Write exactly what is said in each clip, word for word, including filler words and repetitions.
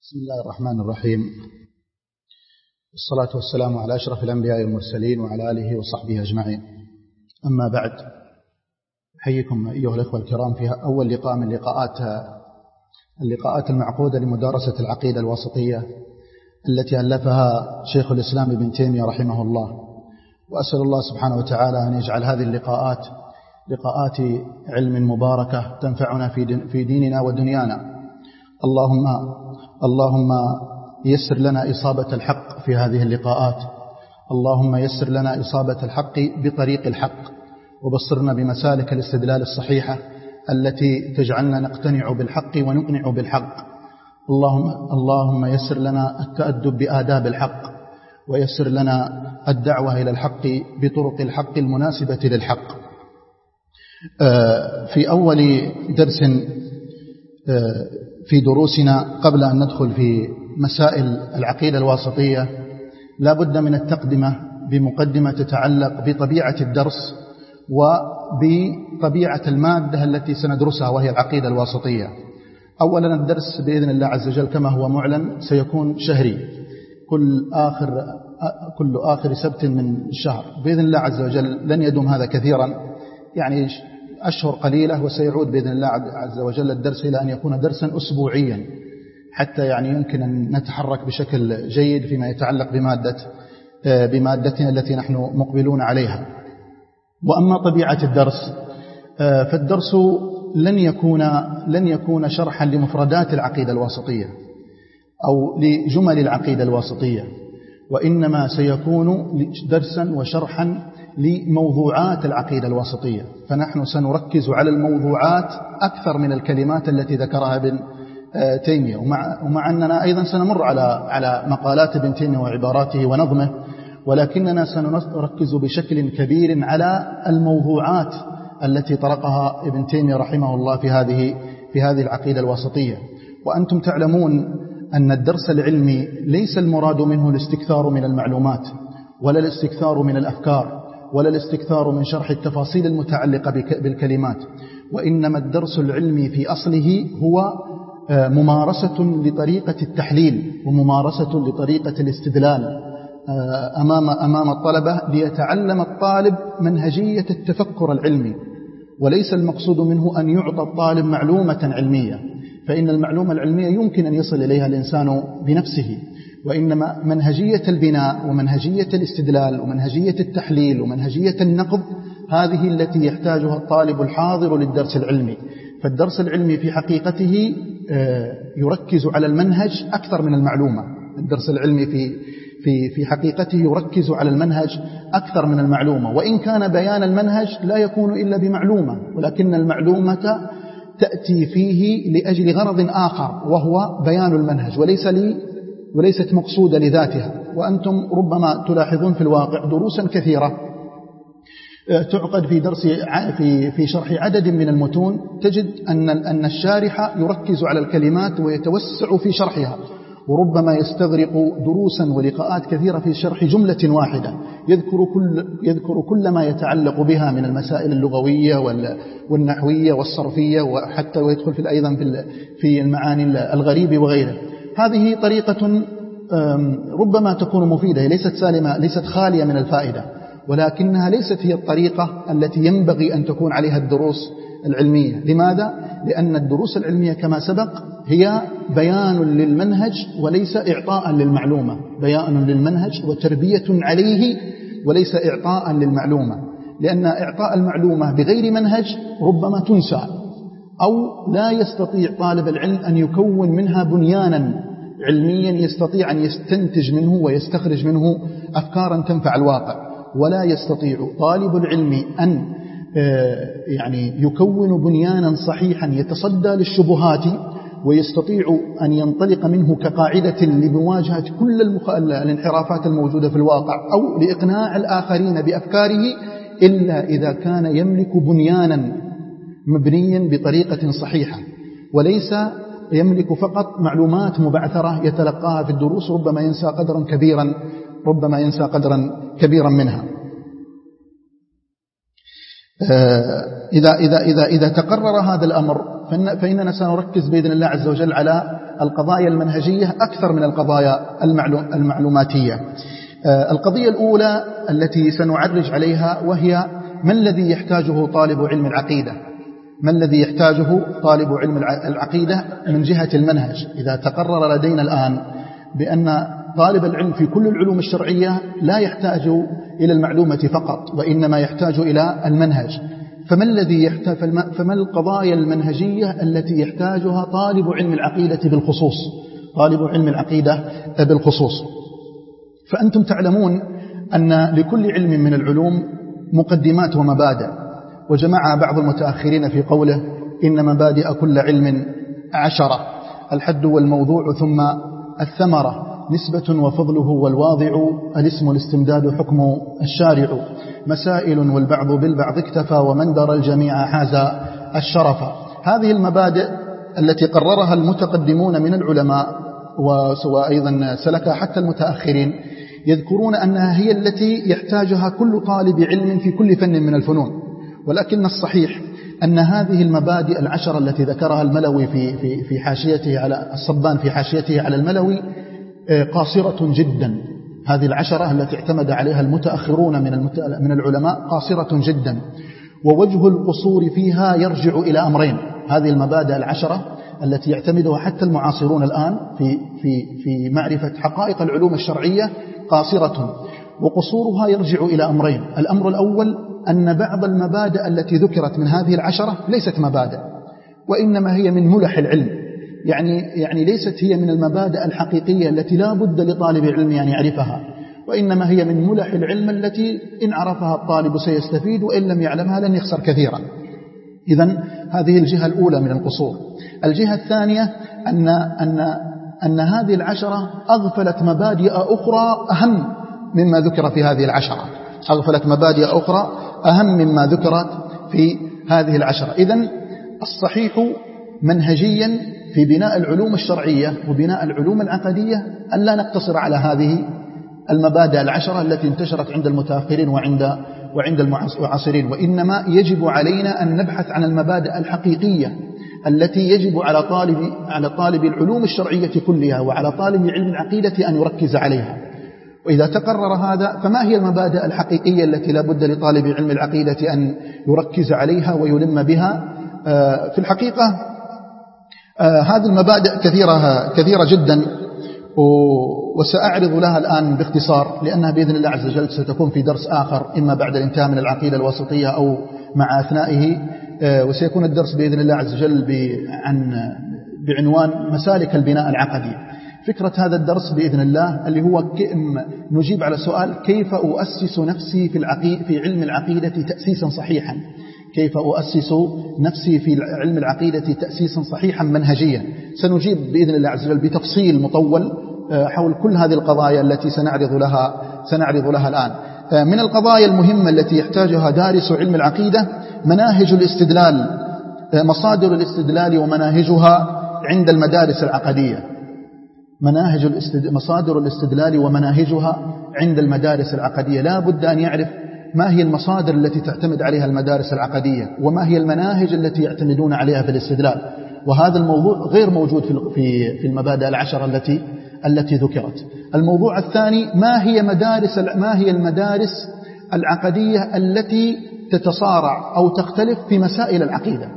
بسم الله الرحمن الرحيم. الصلاة والسلام على أشرف الأنبياء والمرسلين وعلى آله وصحبه أجمعين. أما بعد، حيكم أيها الأخوة الكرام في أول لقاء من لقاءات اللقاءات المعقودة لمدارسة العقيدة الواسطية التي ألفها شيخ الإسلام ابن تيمية رحمه الله. وأسأل الله سبحانه وتعالى أن يجعل هذه اللقاءات لقاءات علم مباركة تنفعنا في ديننا ودنيانا. اللهم اللهم يسر لنا إصابة الحق في هذه اللقاءات، اللهم يسر لنا إصابة الحق بطريق الحق، وبصرنا بمسالك الاستدلال الصحيحة التي تجعلنا نقتنع بالحق ونقنع بالحق. اللهم اللهم يسر لنا التأدب بآداب الحق، ويسر لنا الدعوة إلى الحق بطرق الحق المناسبة للحق. في أول درس في دروسنا، قبل أن ندخل في مسائل العقيدة الواسطية، لا بد من التقدمة بمقدمة تتعلق بطبيعة الدرس وبطبيعة المادة التي سندرسها وهي العقيدة الواسطية. أولا، الدرس بإذن الله عز وجل كما هو معلن سيكون شهري، كل آخر كل آخر سبت من الشهر بإذن الله عز وجل. لن يدوم هذا كثيرا، يعني أشهر قليلة، وسيعود بإذن الله عز وجل الدرس إلى أن يكون درسا أسبوعيا، حتى يعني يمكن أن نتحرك بشكل جيد فيما يتعلق بمادة بمادتنا التي نحن مقبلون عليها. وأما طبيعة الدرس، فالدرس لن يكون لن يكون شرحا لمفردات العقيدة الواسطية أو لجمل العقيدة الواسطية، وإنما سيكون درسا وشرحا لموضوعات العقيدة الواسطية. فنحن سنركز على الموضوعات أكثر من الكلمات التي ذكرها ابن تيمية، ومع, ومع أننا أيضا سنمر على على مقالات ابن تيمية وعباراته ونظمه، ولكننا سنركز بشكل كبير على الموضوعات التي طرقها ابن تيمية رحمه الله في هذه في هذه العقيدة الواسطية. وأنتم تعلمون أن الدرس العلمي ليس المراد منه الاستكثار من المعلومات، ولا الاستكثار من الأفكار، ولا الاستكثار من شرح التفاصيل المتعلقة بالكلمات، وإنما الدرس العلمي في أصله هو ممارسة لطريقة التحليل وممارسة لطريقة الاستدلال أمام أمام الطلبة، ليتعلم الطالب منهجية التفكر العلمي. وليس المقصود منه أن يعطى الطالب معلومة علمية، فإن المعلومة العلمية يمكن أن يصل إليها الإنسان بنفسه، وإنما منهجية البناء ومنهجية الاستدلال ومنهجية التحليل ومنهجية النقد، هذه التي يحتاجها الطالب الحاضر للدرس العلمي. فالدرس العلمي في حقيقته يركز على المنهج أكثر من المعلومة. الدرس العلمي في في في حقيقته يركز على المنهج أكثر من المعلومة، وإن كان بيان المنهج لا يكون إلا بمعلومة، ولكن المعلومة تأتي فيه لأجل غرض آخر، وهو بيان المنهج، وليس لي وليست مقصودة لذاتها. وأنتم ربما تلاحظون في الواقع دروسا كثيرة تعقد في درس في في شرح عدد من المتون، تجد أن أن الشارح يركز على الكلمات ويتوسع في شرحها، وربما يستغرق دروسا ولقاءات كثيرة في شرح جملة واحدة، يذكر كل يذكر كل ما يتعلق بها من المسائل اللغوية والنحوية والصرفية، وحتى ويدخل في أيضا في المعاني الغريبة وغيره. هذه طريقة ربما تكون مفيدة، ليست سالمة، ليست خالية من الفائدة، ولكنها ليست هي الطريقة التي ينبغي أن تكون عليها الدروس العلمية. لماذا؟ لأن الدروس العلمية كما سبق هي بيان للمنهج وليس إعطاء للمعلومة، بيان للمنهج وتربية عليه وليس إعطاء للمعلومة، لأن إعطاء المعلومة بغير منهج ربما تنسى، أو لا يستطيع طالب العلم أن يكون منها بنيانا علميا يستطيع أن يستنتج منه ويستخرج منه أفكارا تنفع الواقع. ولا يستطيع طالب العلم أن يعني يكون بنيانا صحيحا يتصدى للشبهات ويستطيع أن ينطلق منه كقاعدة لمواجهة كل الانحرافات الموجودة في الواقع، أو لإقناع الآخرين بأفكاره، إلا إذا كان يملك بنيانا مبنيا بطريقة صحيحة، وليس يملك فقط معلومات مبعثرة يتلقاها في الدروس، ربما ينسى قدرا كبيرا ربما ينسى قدرا كبيرا منها. إذا إذا إذا إذا تقرر هذا الأمر، فإننا سنركز بإذن الله عز وجل على القضايا المنهجية أكثر من القضايا المعلوماتية. القضية الأولى التي سنعرج عليها وهي ما الذي يحتاجه طالب علم العقيدة، ما الذي يحتاجه طالب علم العقيدة من جهة المنهج. إذا تقرر لدينا الآن بأن طالب العلم في كل العلوم الشرعية لا يحتاج إلى المعلومة فقط، وإنما يحتاج إلى المنهج، فما الذي يحتاج فما القضايا المنهجية التي يحتاجها طالب علم العقيدة بالخصوص طالب علم العقيدة بالخصوص فأنتم تعلمون أن لكل علم من العلوم مقدمات ومبادئ، وجمع بعض المتأخرين في قوله إن مبادئ كل علم عشرة: الحد والموضوع ثم الثمرة، نسبة وفضله والواضع، الاسم الاستمداد حكم الشارع، مسائل والبعض بالبعض اكتفى، ومن در الجميع حاز الشرف. هذه المبادئ التي قررها المتقدمون من العلماء وسواء أيضا سلكها حتى المتأخرين يذكرون أنها هي التي يحتاجها كل طالب علم في كل فن من الفنون، ولكن الصحيح أن هذه المبادئ العشرة التي ذكرها الملوي في في في حاشيته على الصبان في حاشيته على الملوي قاصرة جدا. هذه العشرة التي اعتمد عليها المتأخرون من من العلماء قاصرة جدا، ووجه القصور فيها يرجع إلى أمرين. هذه المبادئ العشرة التي يعتمدها حتى المعاصرون الآن في في في معرفة حقائق العلوم الشرعية قاصرة، وقصورها يرجع إلى أمرين. الأمر الأول أن بعض المبادئ التي ذكرت من هذه العشرة ليست مبادئ، وإنما هي من ملح العلم، يعني يعني ليست هي من المبادئ الحقيقية التي لا بد لطالب العلم أن يعرفها، وإنما هي من ملح العلم التي إن عرفها الطالب سيستفيد، وإن لم يعلمها لن يخسر كثيرا. إذن هذه الجهة الأولى من القصور. الجهة الثانية أن أن أن هذه العشرة أغفلت مبادئ أخرى أهم مما ذكر في هذه العشرة، أغفلت مبادئ أخرى أهم مما ذكرت في هذه العشرة. إذن الصحيح منهجيا في بناء العلوم الشرعية وبناء العلوم العقدية أن لا نقتصر على هذه المبادئ العشرة التي انتشرت عند المتأخرين وعند وعند المعاصرين، وإنما يجب علينا أن نبحث عن المبادئ الحقيقية التي يجب على طالب على طالب العلوم الشرعية كلها وعلى طالب علم العقيدة أن يركز عليها. وإذا تقرر هذا فما هي المبادئ الحقيقية التي لا بد لطالب علم العقيدة أن يركز عليها ويلم بها؟ في الحقيقة هذه المبادئ كثيرة كثيرة جدا، وسأعرض لها الآن باختصار لأنها بإذن الله عز وجل ستكون في درس آخر إما بعد الانتهاء من العقيدة الواسطية أو مع أثنائه، وسيكون الدرس بإذن الله عز وجل عن بعنوان مسالك البناء العقدي. فكرة هذا الدرس بإذن الله اللي هو نجيب على سؤال كيف أؤسس نفسي في العقيدة في علم العقيدة تأسيسا صحيحا، كيف أؤسس نفسي في علم العقيدة تأسيسا صحيحا منهجيا. سنجيب بإذن الله عز وجل بتفصيل مطول حول كل هذه القضايا التي سنعرض لها سنعرض لها الآن. من القضايا المهمة التي يحتاجها دارس علم العقيدة مناهج الاستدلال، مصادر الاستدلال ومناهجها عند المدارس العقدية، مناهج الاستد... مصادر الاستدلال ومناهجها عند المدارس العقدية. لا بد أن يعرف ما هي المصادر التي تعتمد عليها المدارس العقدية، وما هي المناهج التي يعتمدون عليها في الاستدلال، وهذا الموضوع غير موجود في في المبادئ العشرة التي التي ذكرت. الموضوع الثاني ما هي مدارس ما هي المدارس العقدية التي تتصارع أو تختلف في مسائل العقيدة،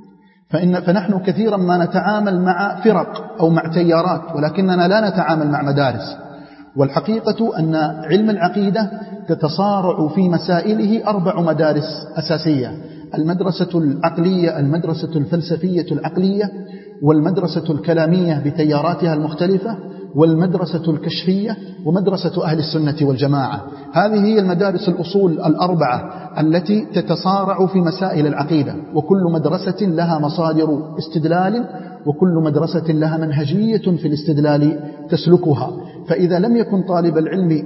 فإن فنحن كثيرا ما نتعامل مع فرق أو مع تيارات، ولكننا لا نتعامل مع مدارس. والحقيقة أن علم العقيدة تتصارع في مسائله أربع مدارس أساسية: المدرسة العقلية، المدرسة الفلسفية العقلية، والمدرسة الكلامية بتياراتها المختلفة، والمدرسة الكشفية، ومدرسة أهل السنة والجماعة. هذه هي المدارس الأصول الأربعة التي تتصارع في مسائل العقيدة، وكل مدرسة لها مصادر استدلال، وكل مدرسة لها منهجية في الاستدلال تسلكها. فإذا لم يكن طالب العلم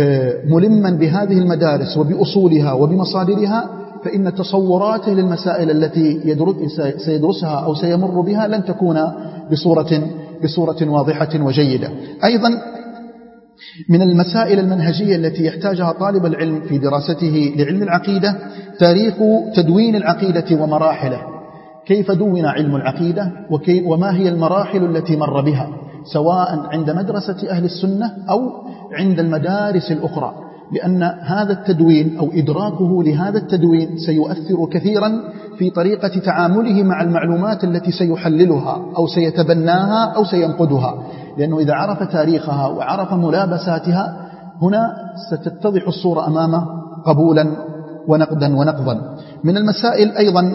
ملما بهذه المدارس وبأصولها وبمصادرها، فإن تصوراته للمسائل التي سيدرسها أو سيمر بها لن تكون بصورة بصورة واضحة وجيدة. أيضا من المسائل المنهجية التي يحتاجها طالب العلم في دراسته لعلم العقيدة تاريخ تدوين العقيدة ومراحله، كيف دون علم العقيدة وما هي المراحل التي مر بها سواء عند مدرسة أهل السنة أو عند المدارس الأخرى، لأن هذا التدوين أو إدراكه لهذا التدوين سيؤثر كثيرا في طريقة تعامله مع المعلومات التي سيحللها أو سيتبناها أو سينقدها، لأنه إذا عرف تاريخها وعرف ملابساتها هنا ستتضح الصورة أمامه قبولا ونقدا ونقضا. من المسائل أيضا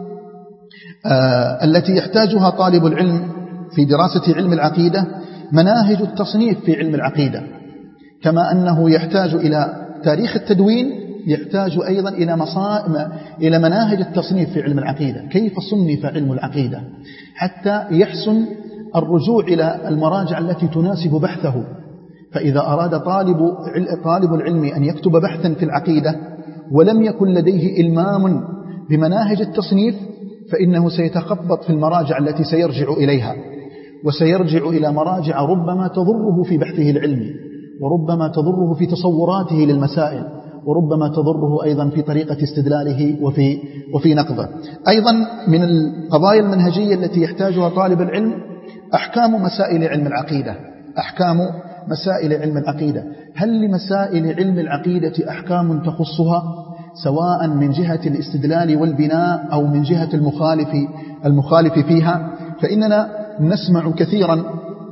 آه التي يحتاجها طالب العلم في دراسة علم العقيدة مناهج التصنيف في علم العقيدة، كما أنه يحتاج إلى تاريخ التدوين يحتاج أيضا إلى مصائم إلى مناهج التصنيف في علم العقيدة، كيف صنف علم العقيدة حتى يحسن الرجوع إلى المراجع التي تناسب بحثه. فإذا أراد طالب طالب العلم أن يكتب بحثا في العقيدة ولم يكن لديه إلمام بمناهج التصنيف فإنه سيتخبط في المراجع التي سيرجع إليها، وسيرجع إلى مراجع ربما تضره في بحثه العلمي، وربما تضره في تصوراته للمسائل، وربما تضره أيضا في طريقة استدلاله وفي, وفي نقضه. أيضا من القضايا المنهجية التي يحتاجها طالب العلم أحكام مسائل علم العقيدة. أحكام مسائل علم العقيدة، هل لمسائل علم العقيدة أحكام تخصها سواء من جهة الاستدلال والبناء أو من جهة المخالف المخالف فيها؟ فإننا نسمع كثيرا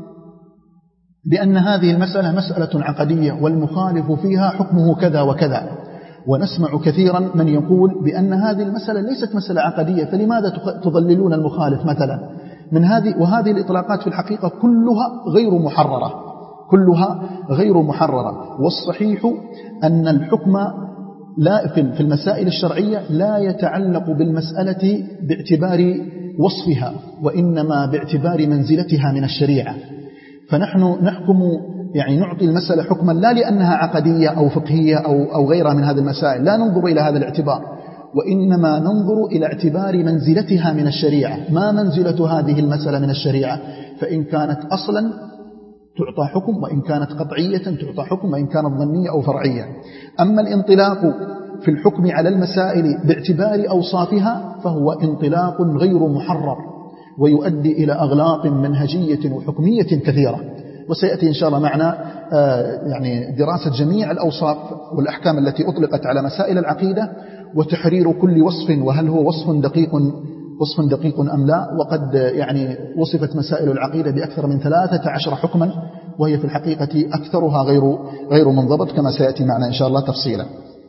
بأن هذه المسألة مسألة عقدية والمخالف فيها حكمه كذا وكذا، ونسمع كثيرا من يقول بأن هذه المسألة ليست مسألة عقدية فلماذا تضللون المخالف مثلا من هذه. وهذه الإطلاقات في الحقيقة كلها غير محررة، كلها غير محررة. والصحيح أن الحكم لا في المسائل الشرعية لا يتعلق بالمسألة باعتبار وصفها، وإنما باعتبار منزلتها من الشريعة. فنحن نحكم يعني نعطي المسألة حكما لا لأنها عقدية أو فقهية أو, أو غيرها من هذه المسائل، لا ننظر إلى هذا الاعتبار، وإنما ننظر إلى اعتبار منزلتها من الشريعة. ما منزلة هذه المسألة من الشريعة؟ فإن كانت أصلا تعطى حكم، وإن كانت قطعية تعطى حكم، وإن كانت ظنية أو فرعية. أما الانطلاق في الحكم على المسائل باعتبار أوصافها فهو انطلاق غير محرر ويؤدي إلى أغلاط منهجية وحكمية كثيرة. وسيأتي إن شاء الله معنا يعني دراسة جميع الأوصاف والأحكام التي أطلقت على مسائل العقيدة وتحرير كل وصف، وهل هو وصف دقيق وصف دقيق أم لا. وقد يعني وصفت مسائل العقيدة بأكثر من ثلاثة عشر حكما، وهي في الحقيقة أكثرها غير غير منضبط كما سيأتي معنا إن شاء الله تفصيلا.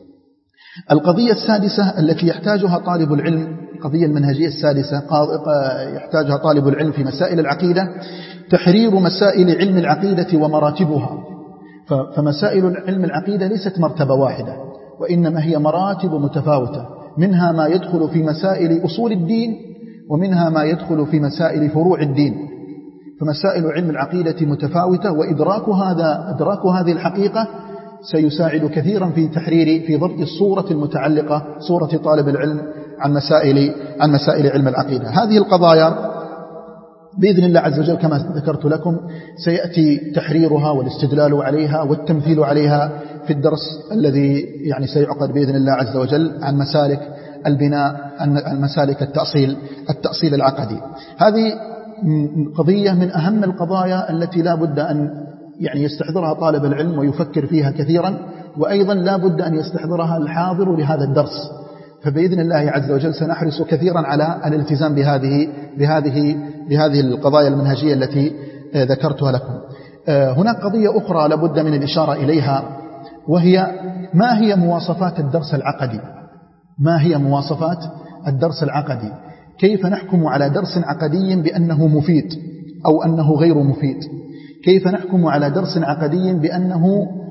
القضية السادسة التي يحتاجها طالب العلم، القضية المنهجية السادسة يحتاجها طالب العلم في مسائل العقيدة، تحرير مسائل علم العقيدة ومراتبها. فمسائل علم العقيدة ليست مرتبة واحدة، وإنما هي مراتب متفاوتة، منها ما يدخل في مسائل أصول الدين، ومنها ما يدخل في مسائل فروع الدين. فمسائل علم العقيدة متفاوتة، وإدراك هذا إدراك هذه الحقيقة سيساعد كثيرا في تحرير في ضبط الصورة المتعلقة صورة طالب العلم عن مسائل عن مسائل علم العقيدة. هذه القضايا بإذن الله عز وجل كما ذكرت لكم سيأتي تحريرها والاستدلال عليها والتمثيل عليها في الدرس الذي يعني سيعقد بإذن الله عز وجل عن مسالك البناء، عن مسالك التأصيل التأصيل العقدي. هذه قضية من أهم القضايا التي لا بد أن يعني يستحضرها طالب العلم ويفكر فيها كثيرا، وأيضا لا بد أن يستحضرها الحاضر لهذا الدرس. فبإذن الله عز وجل سنحرص كثيرا على الالتزام بهذه بهذه بهذه القضايا المنهجية التي ذكرتها لكم. هناك قضية أخرى لابد من الإشارة إليها، وهي ما هي مواصفات الدرس العقدي؟ ما هي مواصفات الدرس العقدي؟ كيف نحكم على درس عقدي بأنه مفيد أو أنه غير مفيد؟ كيف نحكم على درس عقدي بأنه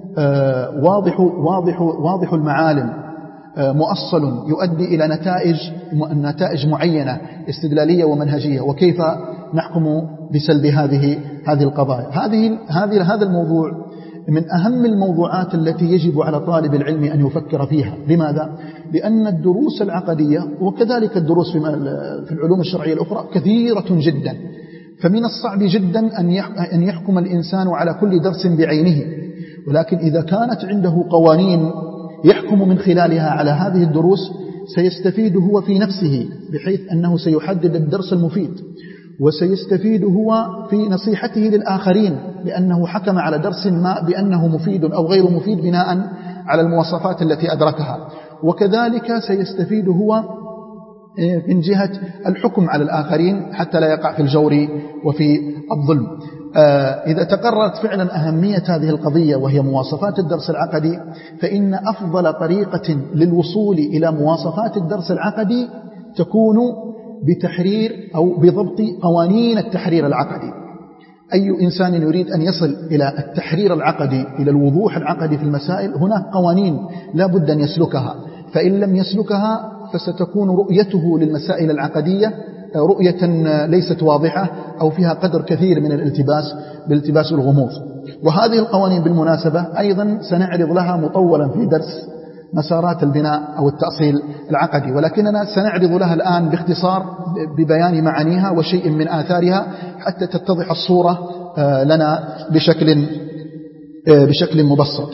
واضح واضح واضح المعالم، مؤصل يؤدي إلى نتائج نتائج معينة استدلالية ومنهجية؟ وكيف نحكم بسلب هذه هذه القضايا؟ هذه هذه هذا الموضوع من أهم الموضوعات التي يجب على طالب العلم أن يفكر فيها. لماذا؟ لأن الدروس العقدية وكذلك الدروس في العلوم الشرعية الأخرى كثيرة جدا، فمن الصعب جدا أن يحكم الإنسان على كل درس بعينه. ولكن إذا كانت عنده قوانين يحكم من خلالها على هذه الدروس سيستفيد هو في نفسه بحيث أنه سيحدد الدرس المفيد، وسيستفيد هو في نصيحته للآخرين لأنه حكم على درس ما بأنه مفيد أو غير مفيد بناء على المواصفات التي أدركها. وكذلك سيستفيد هو من جهة الحكم على الآخرين حتى لا يقع في الجور وفي الظلم. إذا تقررت فعلا أهمية هذه القضية وهي مواصفات الدرس العقدي، فإن أفضل طريقة للوصول إلى مواصفات الدرس العقدي تكون بتحرير أو بضبط قوانين التحرير العقدي. أي إنسان يريد أن يصل إلى التحرير العقدي، إلى الوضوح العقدي في المسائل، هناك قوانين لا بد أن يسلكها، فإن لم يسلكها فستكون رؤيته للمسائل العقدية رؤية ليست واضحة أو فيها قدر كثير من الالتباس بالالتباس والغموض. وهذه القوانين بالمناسبة أيضا سنعرض لها مطولا في درس مسارات البناء أو التأصيل العقدي، ولكننا سنعرض لها الآن باختصار ببيان معانيها وشيء من آثارها حتى تتضح الصورة لنا بشكل بشكل مبسط.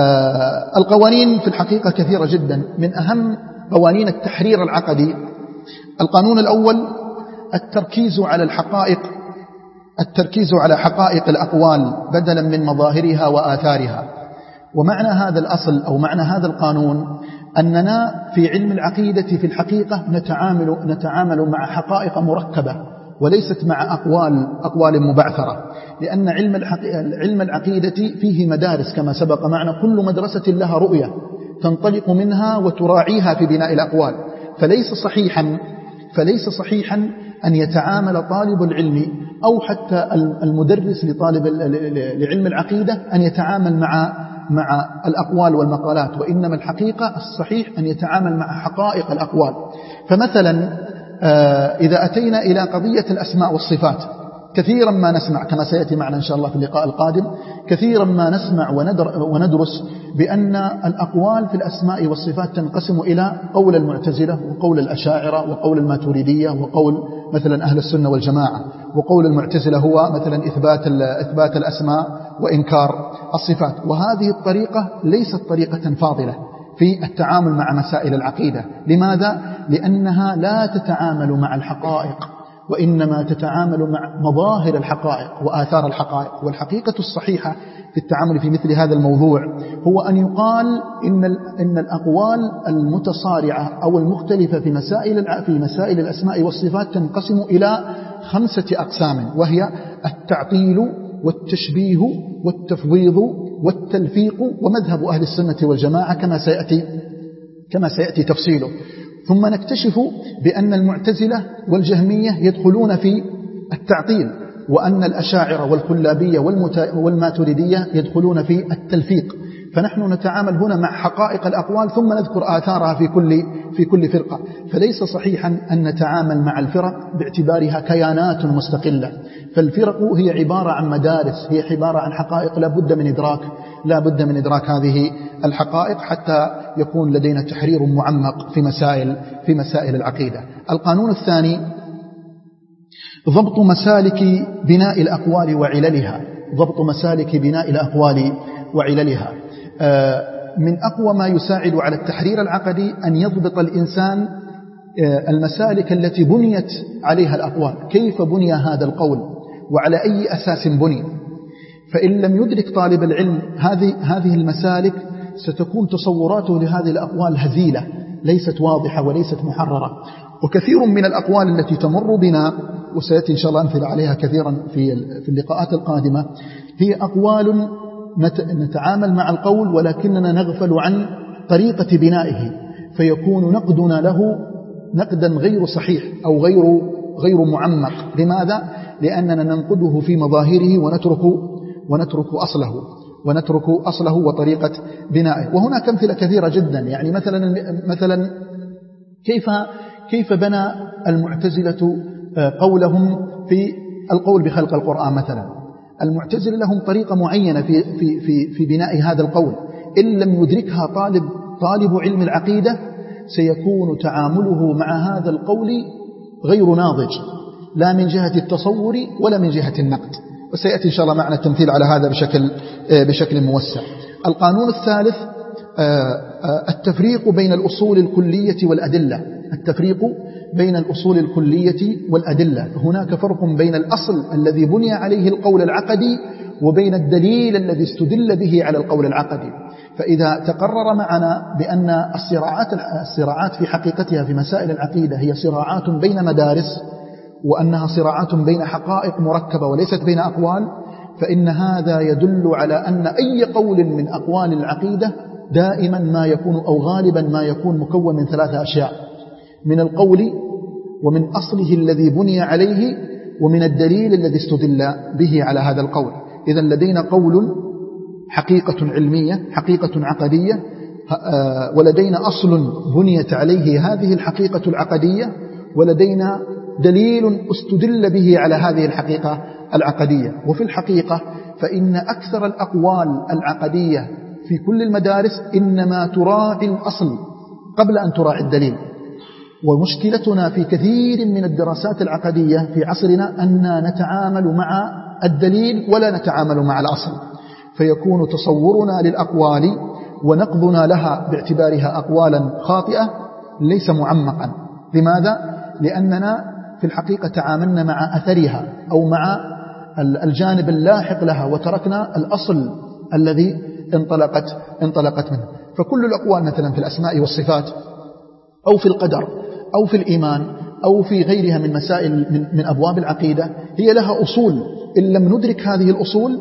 القوانين في الحقيقة كثيرة جدا. من أهم قوانين التحرير العقدي القانون الأول التركيز على الحقائق التركيز على حقائق الأقوال بدلا من مظاهرها وآثارها. ومعنى هذا الأصل أو معنى هذا القانون أننا في علم العقيدة في الحقيقة نتعامل نتعامل مع حقائق مركبة وليست مع أقوال أقوال مبعثرة، لأن علم علم العقيدة فيه مدارس كما سبق معنا، كل مدرسة لها رؤية تنطلق منها وتراعيها في بناء الأقوال. فليس صحيحا فليس صحيحا أن يتعامل طالب العلم أو حتى المدرس لطالب لعلم العقيدة أن يتعامل مع مع الأقوال والمقالات، وإنما الحقيقة الصحيح أن يتعامل مع حقائق الأقوال. فمثلا إذا أتينا إلى قضية الأسماء والصفات، كثيرا ما نسمع كما سيأتي معنا إن شاء الله في اللقاء القادم، كثيرا ما نسمع وندرس بأن الأقوال في الأسماء والصفات تنقسم إلى قول المعتزلة وقول الأشاعرة وقول الماتريدية وقول مثلا أهل السنة والجماعة. وقول المعتزلة هو مثلا إثبات إثبات الأسماء وإنكار الصفات. وهذه الطريقة ليست طريقة فاضلة في التعامل مع مسائل العقيدة. لماذا؟ لأنها لا تتعامل مع الحقائق، وإنما تتعامل مع مظاهر الحقائق وآثار الحقائق. والحقيقة الصحيحة في التعامل في مثل هذا الموضوع هو أن يقال إن إن الأقوال المتصارعة أو المختلفة في مسائل في مسائل الأسماء والصفات تنقسم إلى خمسة أقسام، وهي التعطيل والتشبيه والتفويض والتلفيق ومذهب أهل السنة والجماعة كما سيأتي كما سيأتي تفصيله. ثم نكتشف بأن المعتزلة والجهمية يدخلون في التعطيل، وأن الأشاعرة والكلابية والماتريدية يدخلون في التلفيق. فنحن نتعامل هنا مع حقائق الأقوال ثم نذكر آثارها في كل في كل فرقة. فليس صحيحا أن نتعامل مع الفرق باعتبارها كيانات مستقلة، فالفرق هي عبارة عن مدارس، هي عبارة عن حقائق لا بد من إدراك لا بد من إدراك هذه الحقائق حتى يكون لدينا تحرير معمق في مسائل في مسائل العقيدة. القانون الثاني ضبط مسالك بناء الأقوال وعللها ضبط مسالك بناء الأقوال وعللها. من أقوى ما يساعد على التحرير العقدي أن يضبط الإنسان المسالك التي بنيت عليها الأقوال، كيف بني هذا القول وعلى أي أساس بني. فإن لم يدرك طالب العلم هذه هذه المسالك ستكون تصوراته لهذه الأقوال هزيلة ليست واضحة وليست محررة. وكثير من الأقوال التي تمر بنا وسيأتي إن شاء الله أمثلة عليها كثيرا في في اللقاءات القادمة هي أقوال نتعامل مع القول ولكننا نغفل عن طريقة بنائه، فيكون نقدنا له نقدا غير صحيح أو غير غير معمق. لماذا؟ لأننا ننقده في مظاهره ونترك ونترك أصله ونترك أصله وطريقة بنائه. وهناك أمثلة كثيرة جدا. يعني مثلا مثلا كيف كيف بنى المعتزلة قولهم في القول بخلق القرآن مثلا. المعتزلة لهم طريقة معينة في في في في بناء هذا القول، إن لم يدركها طالب طالب علم العقيدة سيكون تعامله مع هذا القول غير ناضج، لا من جهة التصور ولا من جهة النقد. وسيأتي إن شاء الله معنا التمثيل على هذا بشكل بشكل موسع. القانون الثالث التفريق بين الأصول الكلية والأدلة التفريق بين الأصول الكلية والأدلة. هناك فرق بين الأصل الذي بني عليه القول العقدي وبين الدليل الذي استدل به على القول العقدي. فإذا تقرر معنا بأن الصراعات الصراعات في حقيقتها في مسائل العقيدة هي صراعات بين مدارس، وأنها صراعات بين حقائق مركبة وليست بين أقوال، فإن هذا يدل على أن أي قول من أقوال العقيدة دائما ما يكون أو غالبا ما يكون مكون من ثلاثة أشياء: من القول، ومن أصله الذي بني عليه، ومن الدليل الذي استدل به على هذا القول. إذن لدينا قول حقيقة علمية، حقيقة عقدية، ولدينا أصل بنيت عليه هذه الحقيقة العقدية، ولدينا دليل استدل به على هذه الحقيقة العقدية. وفي الحقيقة فإن أكثر الأقوال العقدية في كل المدارس إنما تراعي الأصل قبل أن تراعي الدليل. ومشكلتنا في كثير من الدراسات العقدية في عصرنا أننا نتعامل مع الدليل ولا نتعامل مع الأصل، فيكون تصورنا للأقوال ونقضنا لها باعتبارها أقوالا خاطئة ليس معمقا. لماذا؟ لأننا في الحقيقة تعاملنا مع أثرها أو مع الجانب اللاحق لها، وتركنا الأصل الذي انطلقت انطلقت منه. فكل الأقوال مثلا في الأسماء والصفات أو في القدر أو في الإيمان أو في غيرها من مسائل من, من أبواب العقيدة هي لها أصول. إن لم ندرك هذه الأصول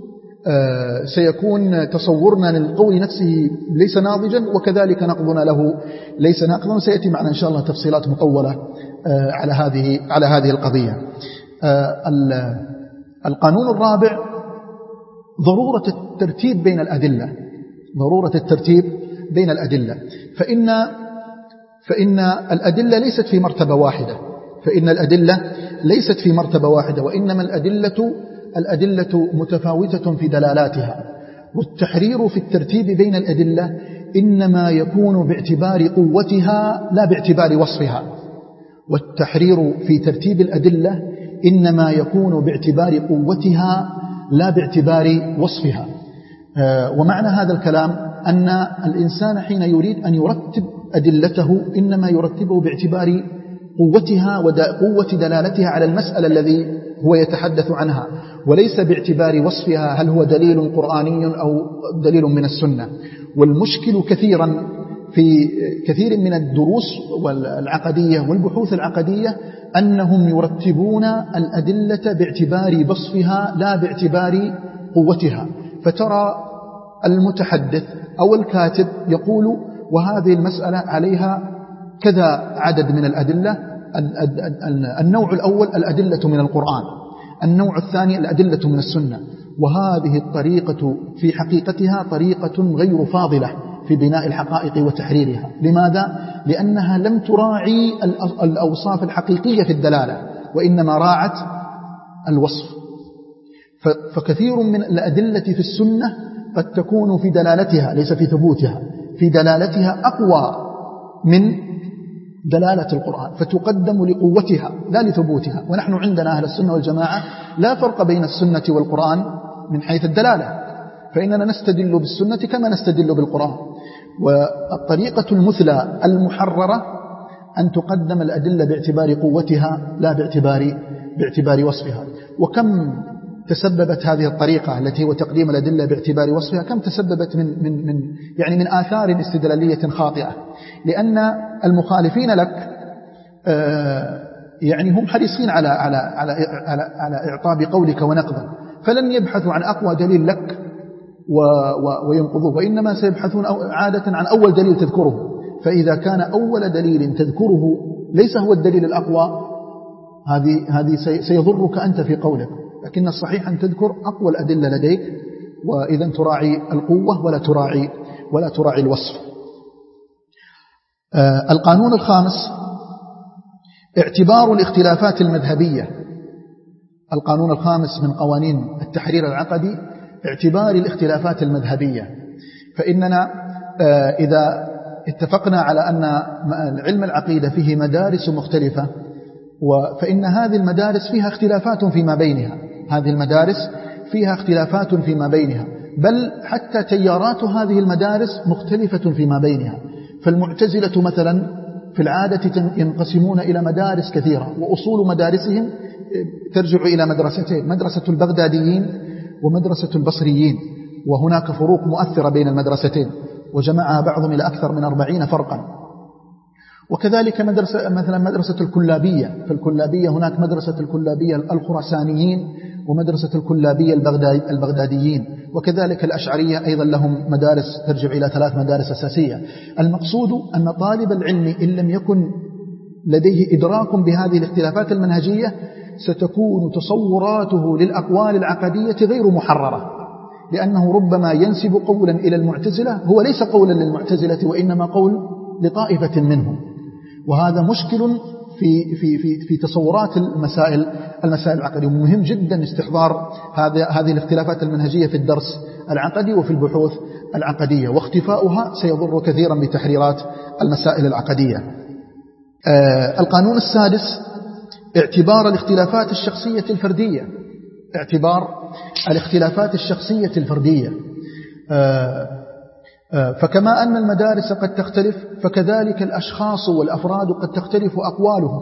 آه سيكون تصورنا للقول نفسه ليس ناضجا، وكذلك نقضنا له ليس ناقضا. وسيأتي معنا إن شاء الله تفصيلات مطولة آه على هذه على هذه القضية. آه القانون الرابع ضرورة الترتيب بين الأدلة، ضرورة الترتيب بين الأدلة. فإن فإن الأدلة ليست في مرتبة واحدة، فإن الأدلة ليست في مرتبة واحدة، وإنما الأدلة الأدلة متفاوتة في دلالاتها. والتحرير في الترتيب بين الأدلة إنما يكون باعتبار قوتها لا باعتبار وصفها. والتحرير في ترتيب الأدلة إنما يكون باعتبار قوتها لا باعتبار وصفها. ومعنى هذا الكلام أن الإنسان حين يريد أن يرتب أدلته إنما يرتبه باعتبار قوتها وقوة دلالتها على المسألة الذي هو يتحدث عنها، وليس باعتبار وصفها هل هو دليل قرآني أو دليل من السنة. والمشكل كثيرا في كثير من الدروس العقدية والبحوث العقدية أنهم يرتبون الأدلة باعتبار وصفها لا باعتبار قوتها. فترى المتحدث أو الكاتب يقول وهذه المسألة عليها كذا عدد من الأدلة. النوع الأول الأدلة من القرآن، النوع الثاني الأدلة من السنة. وهذه الطريقة في حقيقتها طريقة غير فاضلة في بناء الحقائق وتحريرها. لماذا؟ لأنها لم تراعي الأوصاف الحقيقية في الدلالة، وإنما راعت الوصف. فكثير من الأدلة في السنة قد تكون في دلالتها ليس في ثبوتها، في دلالتها أقوى من دلالة القرآن، فتقدم لقوتها لا لثبوتها. ونحن عندنا أهل السنة والجماعة لا فرق بين السنة والقرآن من حيث الدلالة، فإننا نستدل بالسنة كما نستدل بالقرآن. والطريقة المثلى المحررة أن تقدم الأدلة باعتبار قوتها لا باعتبار باعتبار وصفها. وكم تسببت هذه الطريقة التي هو تقديم الأدلة باعتبار وصفها، كم تسببت من من من يعني من آثار استدلالية خاطئة. لأن المخالفين لك يعني هم حريصين على على على على, على إعطاء قولك ونقضه، فلن يبحثوا عن أقوى دليل لك وينقضوه، وإنما سيبحثون عادة عن أول دليل تذكره. فإذا كان أول دليل تذكره ليس هو الدليل الأقوى، هذه هذه سيضرك أنت في قولك. لكن الصحيح أن تذكر أقوى الأدلة لديك، وإذا تراعي القوة ولا تراعي ولا تراعي الوصف. آه القانون الخامس اعتبار الاختلافات المذهبية. القانون الخامس من قوانين التحرير العقدي اعتبار الاختلافات المذهبية. فإننا آه إذا اتفقنا على أن علم العقيدة فيه مدارس مختلفة، فإن هذه المدارس فيها اختلافات فيما بينها، هذه المدارس فيها اختلافات فيما بينها. بل حتى تيارات هذه المدارس مختلفة فيما بينها. فالمعتزلة مثلا في العادة ينقسمون إلى مدارس كثيرة، وأصول مدارسهم ترجع إلى مدرستين: مدرسة البغداديين ومدرسة البصريين، وهناك فروق مؤثرة بين المدرستين وجمعها بعضهم إلى أكثر من أربعين فرقا. وكذلك مدرسة مثلا مدرسة الكلابية، في الكلابية هناك مدرسة الكلابية الخراسانيين ومدرسة الكلابية البغداديين، وكذلك الأشعرية أيضا لهم مدارس ترجع إلى ثلاث مدارس أساسية. المقصود أن طالب العلم إن لم يكن لديه إدراك بهذه الاختلافات المنهجية ستكون تصوراته للأقوال العقدية غير محررة، لأنه ربما ينسب قولا إلى المعتزلة هو ليس قولا للمعتزلة وإنما قول لطائفة منهم، وهذا مشكل في في في في تصورات المسائل المسائل العقدية. ومهم جدا استحضار هذه هذه الاختلافات المنهجية في الدرس العقدي وفي البحوث العقدية، واختفاؤها سيضر كثيرا بتحريرات المسائل العقدية. آه القانون السادس: اعتبار الاختلافات الشخصية الفردية اعتبار الاختلافات الشخصية الفردية آه فكما أن المدارس قد تختلف فكذلك الأشخاص والأفراد قد تختلف أقوالهم،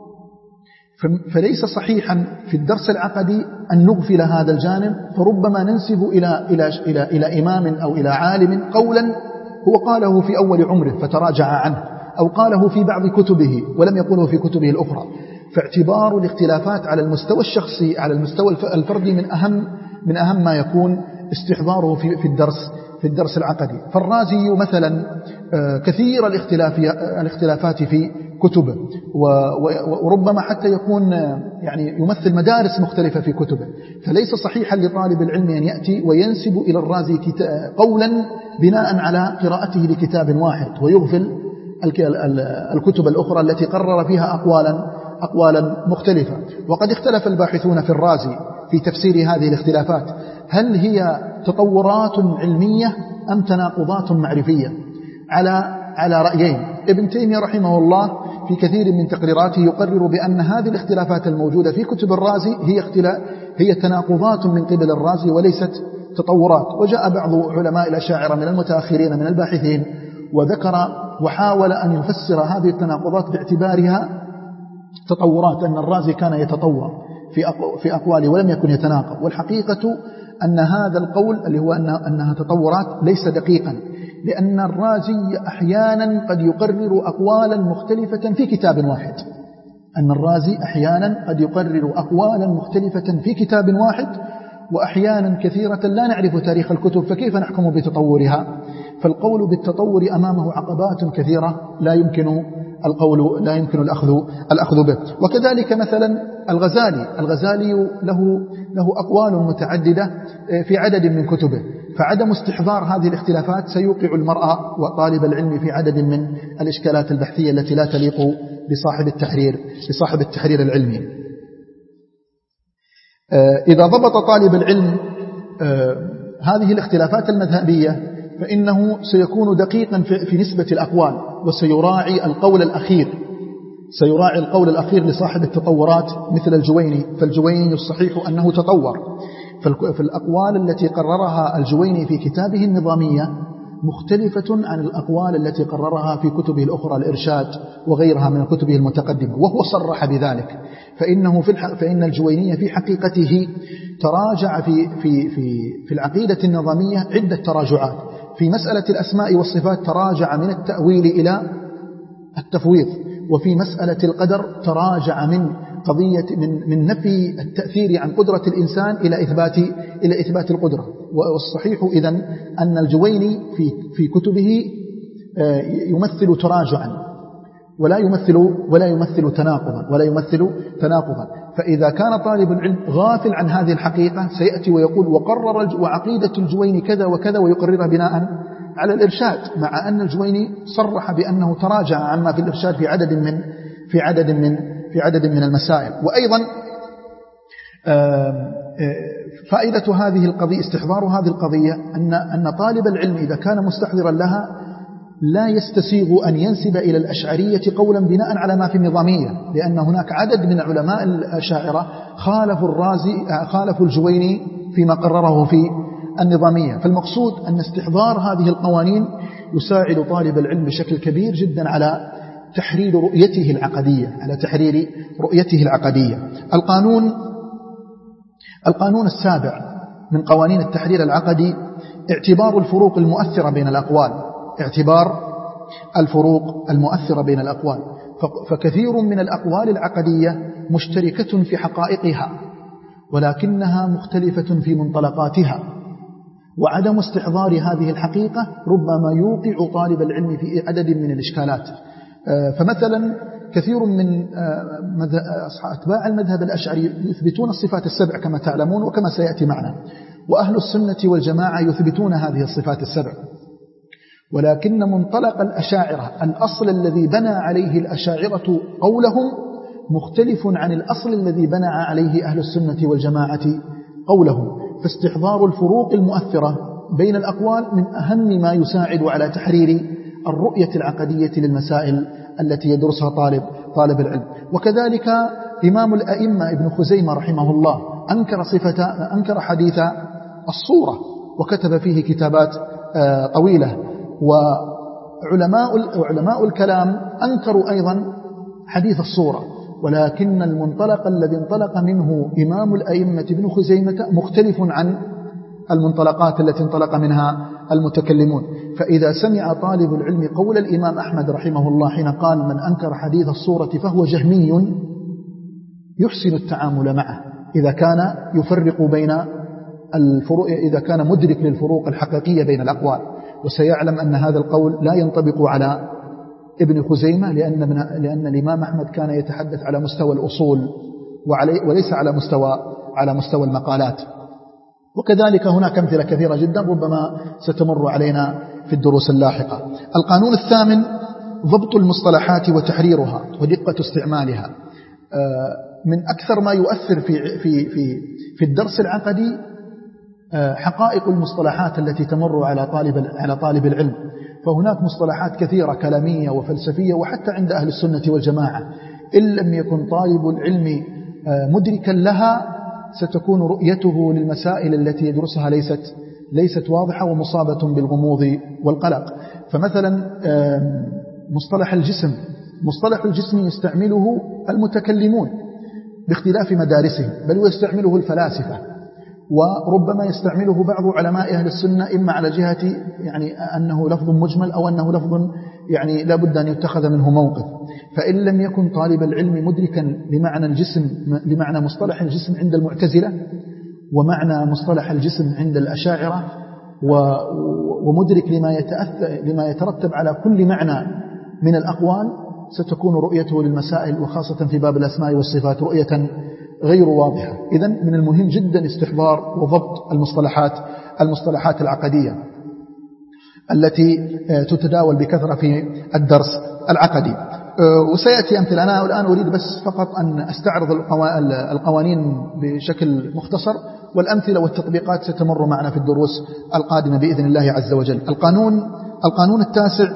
فليس صحيحا في الدرس العقدي أن نغفل هذا الجانب، فربما ننسب إلى, إلى, إلى, إلى إمام أو إلى عالم قولا هو قاله في أول عمره فتراجع عنه، أو قاله في بعض كتبه ولم يقوله في كتبه الأخرى. فاعتبار الاختلافات على المستوى الشخصي على المستوى الفردي من أهم من أهم ما يكون استحضاره في, في الدرس في الدرس العقدي. فالرازي مثلا كثير الاختلافات في كتبه، وربما حتى يكون يعني يمثل مدارس مختلفة في كتبه، فليس صحيحا لطالب العلم أن يأتي وينسب إلى الرازي قولا بناء على قراءته لكتاب واحد ويغفل الكتب الأخرى التي قرر فيها أقوالا أقوالا مختلفة. وقد اختلف الباحثون في الرازي في تفسير هذه الاختلافات، هل هي تطورات علمية أم تناقضات معرفية؟ على على رأيين. ابن تيمية رحمه الله في كثير من تقريراته يقرر بأن هذه الاختلافات الموجودة في كتب الرازي هي اختلاف هي تناقضات من قبل الرازي وليست تطورات. وجاء بعض علماء الأشاعرة من المتأخرين من الباحثين وذكر وحاول أن يفسر هذه التناقضات باعتبارها تطورات، أن الرازي كان يتطور في في أقواله ولم يكن يتناقض. والحقيقة أن هذا القول اللي هو أنها تطورات ليس دقيقا، لأن الرازي أحيانا قد يقرر أقوالا مختلفة في كتاب واحد أن الرازي أحيانا قد يقرر أقوالا مختلفة في كتاب واحد، وأحيانا كثيرة لا نعرف تاريخ الكتب، فكيف نحكم بتطورها؟ فالقول بالتطور أمامه عقبات كثيرة لا يمكن القول لا يمكن الأخذ الأخذ به. وكذلك مثلا الغزالي الغزالي له له أقوال متعددة في عدد من كتبه، فعدم استحضار هذه الاختلافات سيوقع المرأة وطالب العلم في عدد من الإشكالات البحثية التي لا تليق بصاحب التحرير بصاحب التحرير العلمي. إذا ضبط طالب العلم هذه الاختلافات المذهبية فإنه سيكون دقيقا في نسبة الأقوال، وسيراعي القول الأخير سيراعي القول الأخير لصاحب التطورات مثل الجويني. فالجويني الصحيح أنه تطور، فالأقوال التي قررها الجويني في كتابه النظامية مختلفة عن الأقوال التي قررها في كتبه الأخرى الإرشاد وغيرها من كتبه المتقدمة، وهو صرح بذلك. فإنه في الح... فإن الجويني في حقيقته تراجع في في في في العقيدة النظامية عدة تراجعات. في مسألة الأسماء والصفات تراجع من التأويل إلى التفويض، وفي مسألة القدر تراجع من قضية من من نفي التأثير عن قدرة الإنسان إلى إثبات إلى إثبات القدرة. والصحيح إذن أن الجويني في في كتبه يمثل تراجعا ولا يمثل ولا يمثل تناقضا ولا يمثل تناقضا. فإذا كان طالب العلم غافل عن هذه الحقيقة سيأتي ويقول وقرر وعقيدة الجويني كذا وكذا ويقررها بناء على الإرشاد، مع أن الجويني صرح بأنه تراجع عما في الإرشاد في عدد من في عدد من في عدد من المسائل. وأيضا فائدة هذه القضية استحضار هذه القضية أن أن طالب العلم إذا كان مستحضرا لها لا يستسيغ أن ينسب إلى الأشعرية قولا بناء على ما في النظامية، لأن هناك عدد من علماء الأشاعرة خالفوا الرازي خالفوا الجويني فيما قرره في النظامية. فالمقصود أن استحضار هذه القوانين يساعد طالب العلم بشكل كبير جدا على تحرير رؤيته العقدية على تحرير رؤيته العقدية. القانون القانون السابع من قوانين التحرير العقدي اعتبار الفروق المؤثرة بين الأقوال اعتبار الفروق المؤثرة بين الأقوال فكثير من الأقوال العقدية مشتركة في حقائقها ولكنها مختلفة في منطلقاتها، وعدم استحضار هذه الحقيقة ربما يوقع طالب العلم في عدد من الإشكالات. فمثلا كثير من أتباع المذهب الأشعري يثبتون الصفات السبع كما تعلمون وكما سيأتي معنا، وأهل السنة والجماعة يثبتون هذه الصفات السبع، ولكن منطلق الأشاعرة الأصل الذي بنى عليه الأشاعرة قولهم مختلف عن الأصل الذي بنى عليه أهل السنة والجماعة قولهم. فاستحضار الفروق المؤثرة بين الأقوال من أهم ما يساعد على تحرير الرؤية العقدية للمسائل التي يدرسها طالب طالب العلم. وكذلك إمام الأئمة ابن خزيمة رحمه الله أنكر صفة أنكر حديث الصورة وكتب فيه كتابات طويلة، وعلماء علماء الكلام أنكروا أيضا حديث الصورة، ولكن المنطلق الذي انطلق منه إمام الأئمة ابن خزيمة مختلف عن المنطلقات التي انطلق منها المتكلمون. فإذا سمع طالب العلم قول الإمام أحمد رحمه الله حين قال من أنكر حديث الصورة فهو جهمي، يحسن التعامل معه إذا كان يفرق بين الفروق، إذا كان مدرك للفروق الحقيقية بين الأقوال، وسيعلم أن هذا القول لا ينطبق على ابن خزيمة، لأن, من لأن الإمام أحمد كان يتحدث على مستوى الأصول وليس على مستوى على مستوى المقالات. وكذلك هناك أمثلة كثيرة جدا ربما ستمر علينا في الدروس اللاحقة. القانون الثامن ضبط المصطلحات وتحريرها ودقة استعمالها. من أكثر ما يؤثر في في في في الدرس العقدي حقائق المصطلحات التي تمر على طالب على طالب العلم، فهناك مصطلحات كثيرة كلامية وفلسفية وحتى عند أهل السنة والجماعة إن لم يكن طالب العلم مدركا لها ستكون رؤيته للمسائل التي يدرسها ليست ليست واضحة ومصابة بالغموض والقلق. فمثلا مصطلح الجسم مصطلح الجسم يستعمله المتكلمون باختلاف مدارسهم، بل ويستعمله الفلاسفة، وربما يستعمله بعض علماء أهل السنة إما على جهة يعني أنه لفظ مجمل أو أنه لفظ يعني لا بد أن يتخذ منه موقف. فإن لم يكن طالب العلم مدركا لمعنى الجسم لمعنى مصطلح الجسم عند المعتزلة ومعنى مصطلح الجسم عند الأشاعرة ومدرك لما يتأثر لما يترتب على كل معنى من الأقوال، ستكون رؤيته للمسائل وخاصة في باب الأسماء والصفات رؤية غير واضحة. إذن من المهم جدا استحضار وضبط المصطلحات المصطلحات العقدية التي تتداول بكثرة في الدرس العقدي. وسيأتي أمثلة. أنا الآن أريد بس فقط أن أستعرض القوانين بشكل مختصر، والأمثلة والتطبيقات ستمر معنا في الدروس القادمة بإذن الله عز وجل. القانون القانون التاسع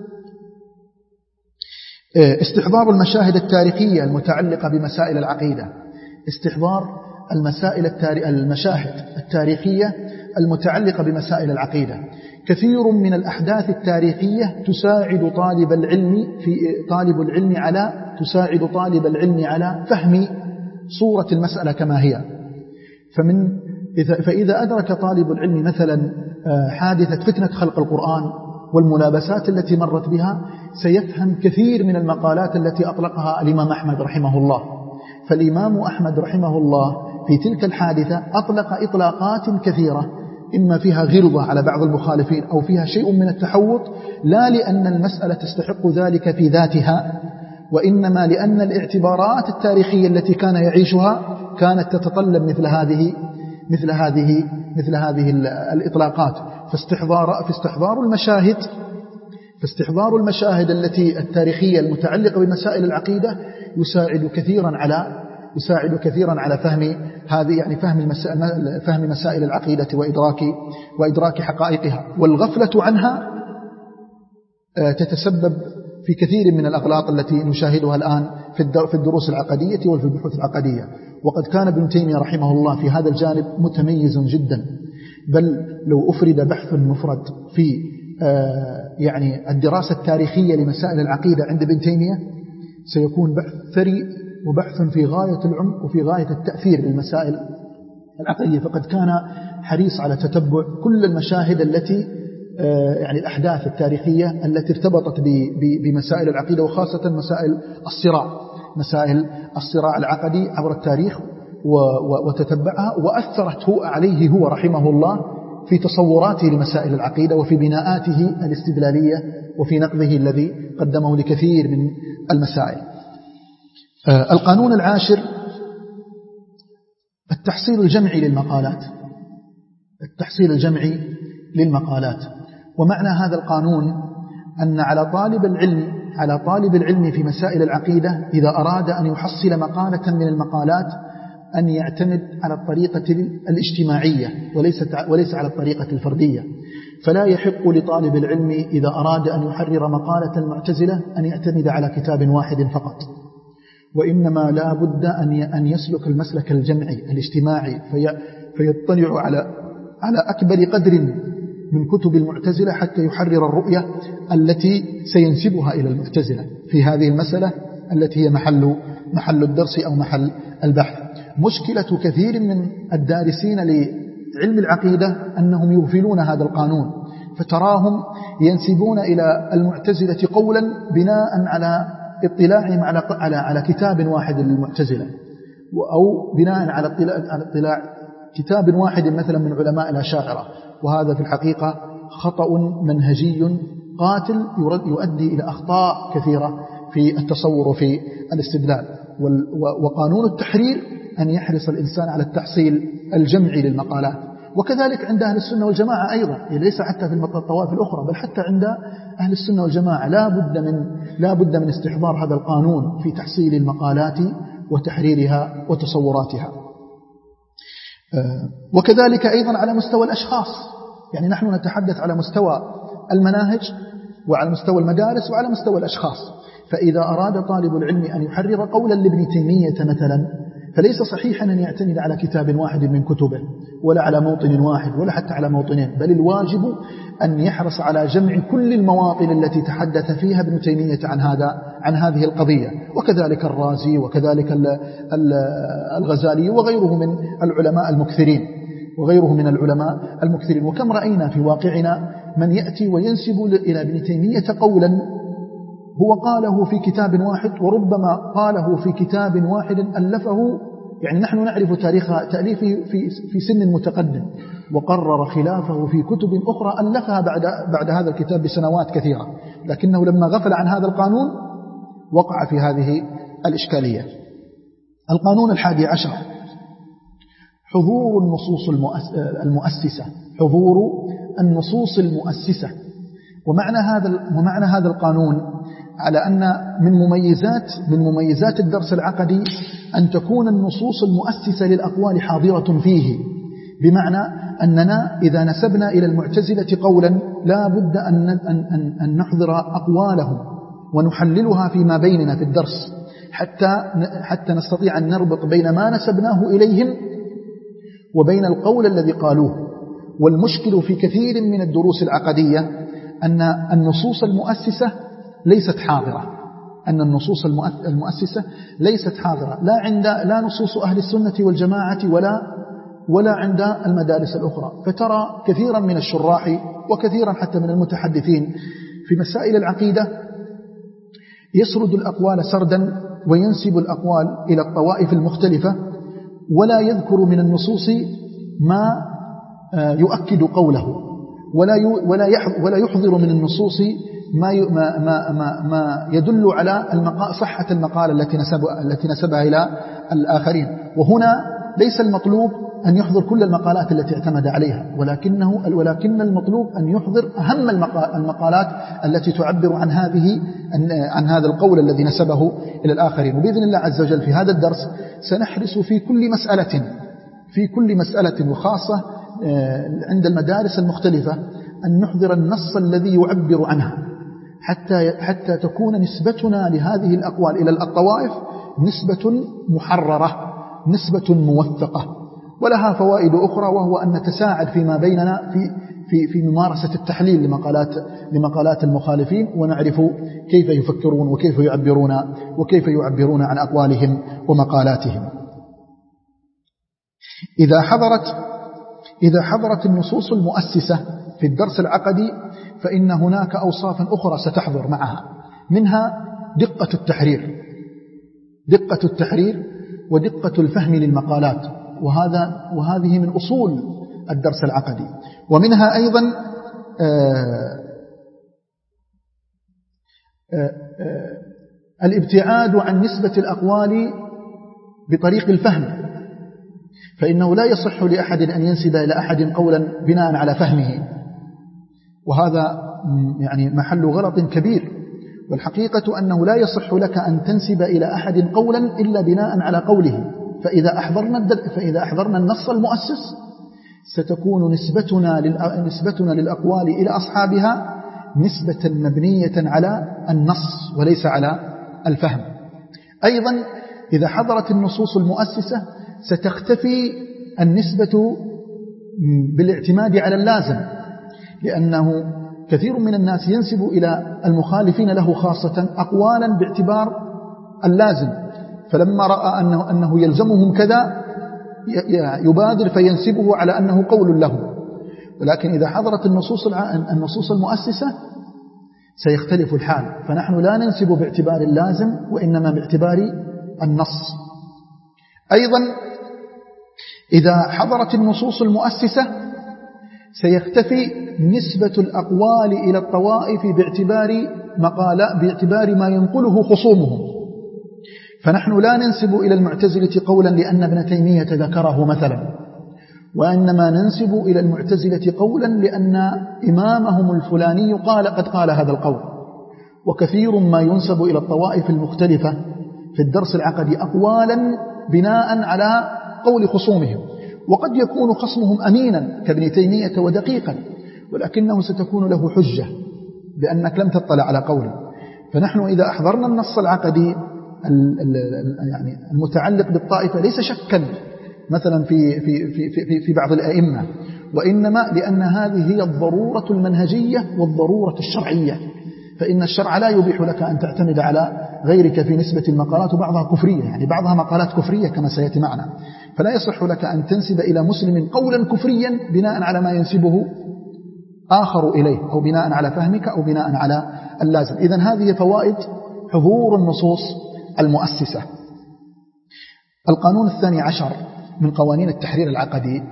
استحضار المشاهد التاريخية المتعلقة بمسائل العقيدة. استحضار المسائل التاري... المشاهد التاريخية المتعلقة بمسائل العقيدة. كثير من الأحداث التاريخية تساعد طالب العلم في طالب العلم على تساعد طالب العلم على فهم صورة المسألة كما هي. فمن إذا فإذا أدرك طالب العلم مثلا حادثة فتنة خلق القرآن والملابسات التي مرت بها، سيفهم كثير من المقالات التي أطلقها الإمام أحمد رحمه الله. فالإمام أحمد رحمه الله في تلك الحادثة أطلق إطلاقات كثيرة، إما فيها غلظة على بعض المخالفين أو فيها شيء من التحوط، لا لأن المسألة تستحق ذلك في ذاتها، وإنما لأن الاعتبارات التاريخية التي كان يعيشها كانت تتطلب مثل هذه مثل هذه مثل هذه الإطلاقات. فاستحضار فاستحضار المشاهد فاستحضار المشاهد التي التاريخية المتعلقة بمسائل العقيدة يساعد كثيرا على يساعد كثيرا على فهم هذه يعني فهم المسائل فهم مسائل العقيدة وإدراك وإدراك حقائقها. والغفلة عنها تتسبب في كثير من الأغلاط التي نشاهدها الآن في الدروس العقدية وفي البحوث العقدية. وقد كان ابن تيمية رحمه الله في هذا الجانب متميز جدا، بل لو أفرد بحث مفرد في يعني الدراسة التاريخية لمسائل العقيدة عند ابن تيمية سيكون بحث ثري وبحث في غاية العمق وفي غاية التأثير للمسائل العقيدية، فقد كان حريص على تتبع كل المشاهد التي يعني الأحداث التاريخية التي ارتبطت بمسائل العقيدة، وخاصة مسائل الصراع مسائل الصراع العقدي عبر التاريخ، وتتبعها وأثرت هو عليه هو رحمه الله في تصوراته لمسائل العقيدة وفي بناءاته الاستدلالية وفي نقده الذي قدمه لكثير من المسائل. القانون العاشر التحصيل الجمعي للمقالات التحصيل الجمعي للمقالات ومعنى هذا القانون أن على طالب العلم على طالب العلم في مسائل العقيدة إذا أراد أن يحصل مقالة من المقالات أن يعتمد على الطريقة الاجتماعية وليس وليس على الطريقة الفردية. فلا يحق لطالب العلم إذا أراد أن يحرر مقالة المعتزلة أن يعتمد على كتاب واحد فقط، وإنما لا بد أن يسلك المسلك الجمعي الاجتماعي فيطلع على على أكبر قدر من كتب المعتزلة حتى يحرر الرؤية التي سينسبها إلى المعتزلة في هذه المسألة التي هي محل محل الدرس أو محل البحث. مشكلة كثير من الدارسين لعلم العقيدة أنهم يغفلون هذا القانون، فتراهم ينسبون إلى المعتزلة قولا بناء على اطلاعهم على على على كتاب واحد للمعتزلة، أو بناء على اطلاع على اطلاع كتاب واحد مثلا من علماء الأشاعرة، وهذا في الحقيقة خطأ منهجي قاتل يؤدي إلى أخطاء كثيرة في التصور وفي الاستدلال. وقانون التحرير أن يحرص الإنسان على التحصيل الجمعي للمقالات، وكذلك عند أهل السنة والجماعة أيضا، ليس حتى في الطوائف الأخرى بل حتى عند أهل السنة والجماعة لا بد من لا بد من استحضار هذا القانون في تحصيل المقالات وتحريرها وتصوراتها. وكذلك أيضا على مستوى الأشخاص، يعني نحن نتحدث على مستوى المناهج وعلى مستوى المدارس وعلى مستوى الأشخاص. فإذا أراد طالب العلم أن يحرر قولا لابن تيمية مثلا فليس صحيحا أن يعتمد على كتاب واحد من كتبه ولا على موطن واحد ولا حتى على موطنين، بل الواجب أن يحرص على جمع كل المواطن التي تحدث فيها ابن تيمية عن هذا عن هذه القضية، وكذلك الرازي وكذلك الغزالي وغيره من العلماء المكثرين وغيره من العلماء المكثرين. وكم رأينا في واقعنا من يأتي وينسب إلى ابن تيمية قولا هو قاله في كتاب واحد، وربما قاله في كتاب واحد ألفه، يعني نحن نعرف تاريخ تأليفه في في سن متقدم، وقرر خلافه في كتب أخرى ألفها بعد بعد هذا الكتاب بسنوات كثيرة، لكنه لما غفل عن هذا القانون وقع في هذه الإشكالية. القانون الحادي عشر حضور النصوص المؤسسة حضور النصوص المؤسسة ومعنى هذا ومعنى هذا القانون على أن من مميزات من مميزات الدرس العقدي أن تكون النصوص المؤسسة للأقوال حاضرة فيه، بمعنى أننا إذا نسبنا إلى المعتزلة قولا لا بد أن أن أن نحضر أقوالهم ونحللها فيما بيننا في الدرس حتى حتى نستطيع أن نربط بين ما نسبناه إليهم وبين القول الذي قالوه. والمشكل في كثير من الدروس العقدية أن النصوص المؤسسة ليست حاضرة أن النصوص المؤسسة ليست حاضرة لا عند لا نصوص أهل السنة والجماعة ولا ولا عند المدارس الأخرى. فترى كثيرا من الشراح وكثيرا حتى من المتحدثين في مسائل العقيدة يسرد الأقوال سردا وينسب الأقوال إلى الطوائف المختلفة، ولا يذكر من النصوص ما يؤكد قوله، ولا ولا ولا يحضر من النصوص ما ما ما ما, ما يدل على صحة المقالة التي نسبها التي نسبها إلى الآخرين. وهنا ليس المطلوب أن يحضر كل المقالات التي اعتمد عليها، ولكنه ولكن المطلوب أن يحضر أهم المقالات التي تعبر عن هذه عن هذا القول الذي نسبه إلى الآخرين. وبإذن الله عز وجل في هذا الدرس سنحرص في كل مسألة في كل مسألة وخاصة عند المدارس المختلفة أن نحضر النص الذي يعبر عنها، حتى حتى تكون نسبتنا لهذه الأقوال إلى الطوائف نسبة محررة، نسبة موثقة. ولها فوائد أخرى، وهو أن نتساعد فيما بيننا في في في ممارسة التحليل لمقالات لمقالات المخالفين، ونعرف كيف يفكرون وكيف يعبرون وكيف يعبرون عن أقوالهم ومقالاتهم. إذا حضرت إذا حضرت النصوص المؤسسة في الدرس العقدي فإن هناك أوصاف أخرى ستحضر معها، منها دقة التحرير دقة التحرير ودقة الفهم للمقالات، وهذا وهذه من أصول الدرس العقدي. ومنها أيضا آآ آآ الابتعاد عن نسبة الأقوال بطريق الفهم، فإنه لا يصح لأحد أن ينسب إلى أحد قولا بناء على فهمه، وهذا يعني محل غلط كبير. والحقيقة أنه لا يصح لك أن تنسب إلى أحد قولا إلا بناء على قوله. فإذا أحضرنا فإذا أحضرنا النص المؤسس ستكون نسبتنا نسبتنا للأقوال إلى أصحابها نسبة مبنية على النص وليس على الفهم. أيضا إذا حضرت النصوص المؤسسة ستختفي النسبة بالاعتماد على اللازم، لأنه كثير من الناس ينسب إلى المخالفين له خاصة أقوالا باعتبار اللازم، فلما رأى أنه, أنه يلزمهم كذا يبادر فينسبه على أنه قول له. ولكن إذا حضرت النصوص النصوص المؤسسة سيختلف الحال، فنحن لا ننسب باعتبار اللازم وإنما باعتبار النص. أيضا إذا حضرت النصوص المؤسسة سيختفي نسبة الأقوال إلى الطوائف باعتبار مقالة باعتبار ما ينقله خصومهم، فنحن لا ننسب إلى المعتزلة قولا لأن ابن تيمية ذكره مثلا، وإنما ننسب إلى المعتزلة قولا لأن إمامهم الفلاني قال قد قال هذا القول. وكثير ما ينسب إلى الطوائف المختلفة في الدرس العقدي أقوالا بناء على قول خصومهم، وقد يكون خصمهم أمينا كابن تيمية ودقيقا، ولكنه ستكون له حجة بأنك لم تطلع على قوله. فنحن إذا أحضرنا النص العقدي يعني المتعلق بالطائفة ليس شكا مثلا في, في, في, في, في بعض الأئمة، وإنما لأن هذه هي الضرورة المنهجية والضرورة الشرعية، فإن الشرع لا يبيح لك أن تعتمد على غيرك في نسبة المقالات، وبعضها كفرية، يعني بعضها مقالات كفرية كما سيأتي معنا، فلا يصح لك أن تنسب إلى مسلم قولا كفريا بناء على ما ينسبه آخر إليه، أو بناء على فهمك، أو بناء على اللازم. إذن هذه فوائد حضور النصوص المؤسسة. القانون الثاني عشر من قوانين التحرير العقدي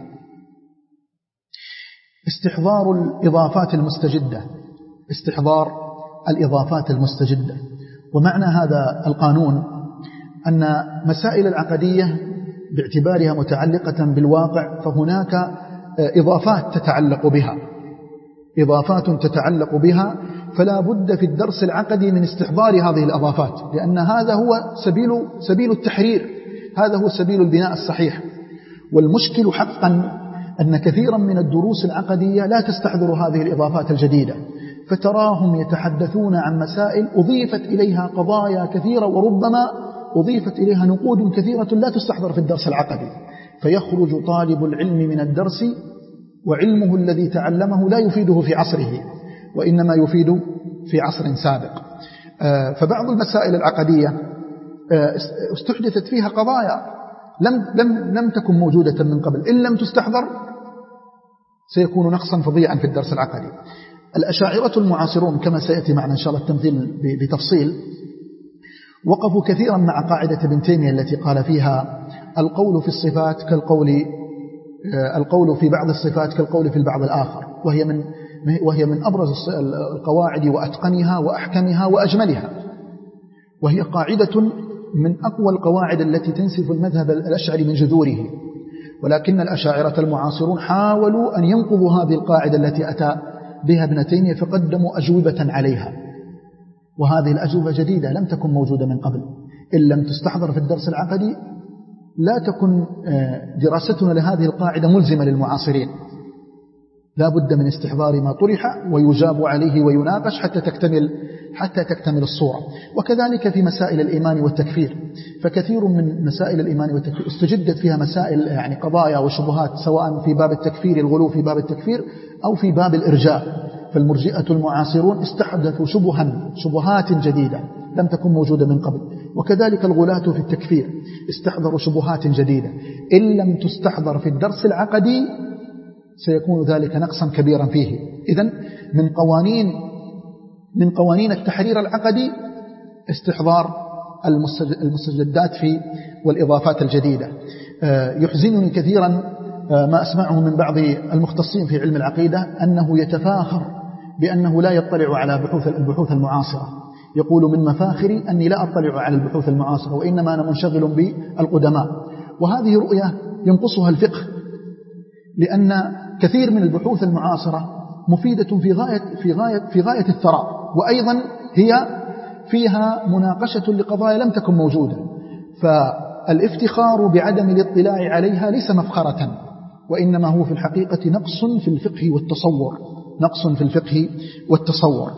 استحضار الإضافات المستجدة استحضار الإضافات المستجدة. ومعنى هذا القانون أن مسائل العقدية باعتبارها متعلقة بالواقع فهناك إضافات تتعلق بها إضافات تتعلق بها فلا بد في الدرس العقدي من استحضار هذه الإضافات، لأن هذا هو سبيل سبيل التحرير، هذا هو سبيل البناء الصحيح. والمشكل حقا أن كثيرا من الدروس العقدية لا تستحضر هذه الإضافات الجديدة، فتراهم يتحدثون عن مسائل أضيفت إليها قضايا كثيرة، وربما أضيفت إليها نقود كثيرة لا تستحضر في الدرس العقدي، فيخرج طالب العلم من الدرس وعلمه الذي تعلمه لا يفيده في عصره، وإنما يفيد في عصر سابق. فبعض المسائل العقدية استحدثت فيها قضايا لم, لم, لم تكن موجودة من قبل، إن لم تستحضر سيكون نقصا فظيعا في الدرس العقدي. الأشاعرة المعاصرون كما سيأتي معنا إن شاء الله التمثيل بتفصيل وقفوا كثيرا مع قاعدة ابن تيمية التي قال فيها القول في الصفات كالقول القول في بعض الصفات كالقول في البعض الآخر، وهي من وهي من أبرز القواعد وأتقنها وأحكمها وأجملها، وهي قاعدة من أقوى القواعد التي تنسف المذهب الأشعري من جذوره. ولكن الأشاعرة المعاصرون حاولوا أن ينقضوا هذه القاعدة التي أتى بها ابن تيمية فقدموا أجوبة عليها، وهذه الأجوبة جديدة لم تكن موجودة من قبل. إن لم تستحضر في الدرس العقدي لا تكن دراستنا لهذه القاعدة ملزمة للمعاصرين، لا بد من استحضار ما طرح ويجاب عليه ويناقش حتى تكتمل حتى تكتمل الصورة. وكذلك في مسائل الإيمان والتكفير، فكثير من مسائل الإيمان والتكفير استجدت فيها مسائل يعني قضايا وشبهات، سواء في باب التكفير الغلو في باب التكفير أو في باب الإرجاء. فالمرجئة المعاصرون استحدثوا شبها شبهات جديدة لم تكن موجودة من قبل، وكذلك الغلاة في التكفير استحضروا شبهات جديدة إن لم تستحضر في الدرس العقدي سيكون ذلك نقصا كبيرا فيه. إذن من قوانين من قوانين التحرير العقدي استحضار المستجدات في والإضافات الجديدة. يحزنني كثيرا ما أسمعه من بعض المختصين في علم العقيدة أنه يتفاخر بأنه لا يطلع على بحوث البحوث المعاصرة، يقول من مفاخري أني لا أطلع على البحوث المعاصرة وإنما أنا منشغل بالقدماء. وهذه رؤية ينقصها الفقه، لأن كثير من البحوث المعاصرة مفيدة في غاية في غاية في غاية الثراء، وأيضا هي فيها مناقشة لقضايا لم تكن موجودة. فالافتخار بعدم الاطلاع عليها ليس مفخرة، وإنما هو في الحقيقة نقص في الفقه والتصور، نقص في الفقه والتصور.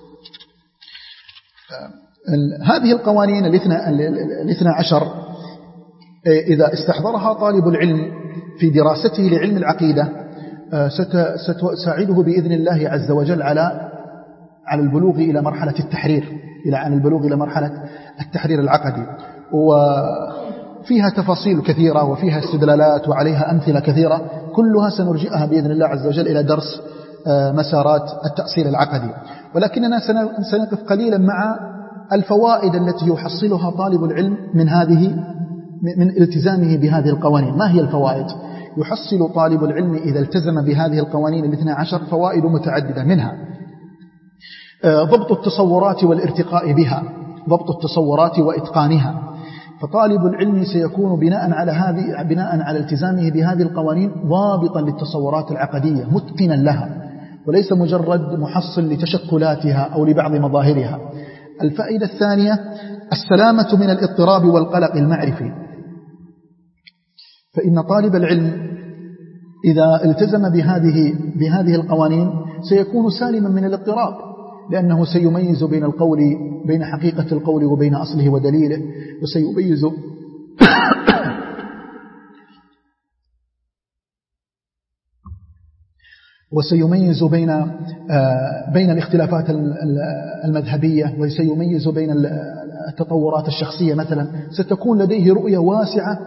هذه القوانين الاثنى عشر إذا استحضرها طالب العلم في دراسته لعلم العقيدة ستساعده بإذن الله عز وجل على على البلوغ إلى مرحلة التحرير إلى عن البلوغ إلى مرحلة التحرير العقدي. وفيها تفاصيل كثيرة وفيها استدلالات وعليها أمثلة كثيرة، كلها سنرجئها بإذن الله عز وجل إلى درس مسارات التأصيل العقدي. ولكننا سنقف قليلا مع الفوائد التي يحصلها طالب العلم من هذه من التزامه بهذه القوانين. ما هي الفوائد؟ يحصل طالب العلم إذا التزم بهذه القوانين الاثنى عشر فوائد متعددة، منها ضبط التصورات والارتقاء بها، ضبط التصورات وإتقانها. فطالب العلم سيكون بناء على هذه بناء على التزامه بهذه القوانين ضابطا للتصورات العقدية متقنا لها، وليس مجرد محصل لتشكلاتها أو لبعض مظاهرها. الفائدة الثانية السلامة من الاضطراب والقلق المعرفي، فإن طالب العلم إذا التزم بهذه بهذه القوانين سيكون سالما من الاضطراب، لأنه سيميز بين القول بين حقيقة القول وبين أصله ودليله، وسيميز وسيميز بين بين الاختلافات المذهبية، وسيميز بين التطورات الشخصية مثلا. ستكون لديه رؤية واسعة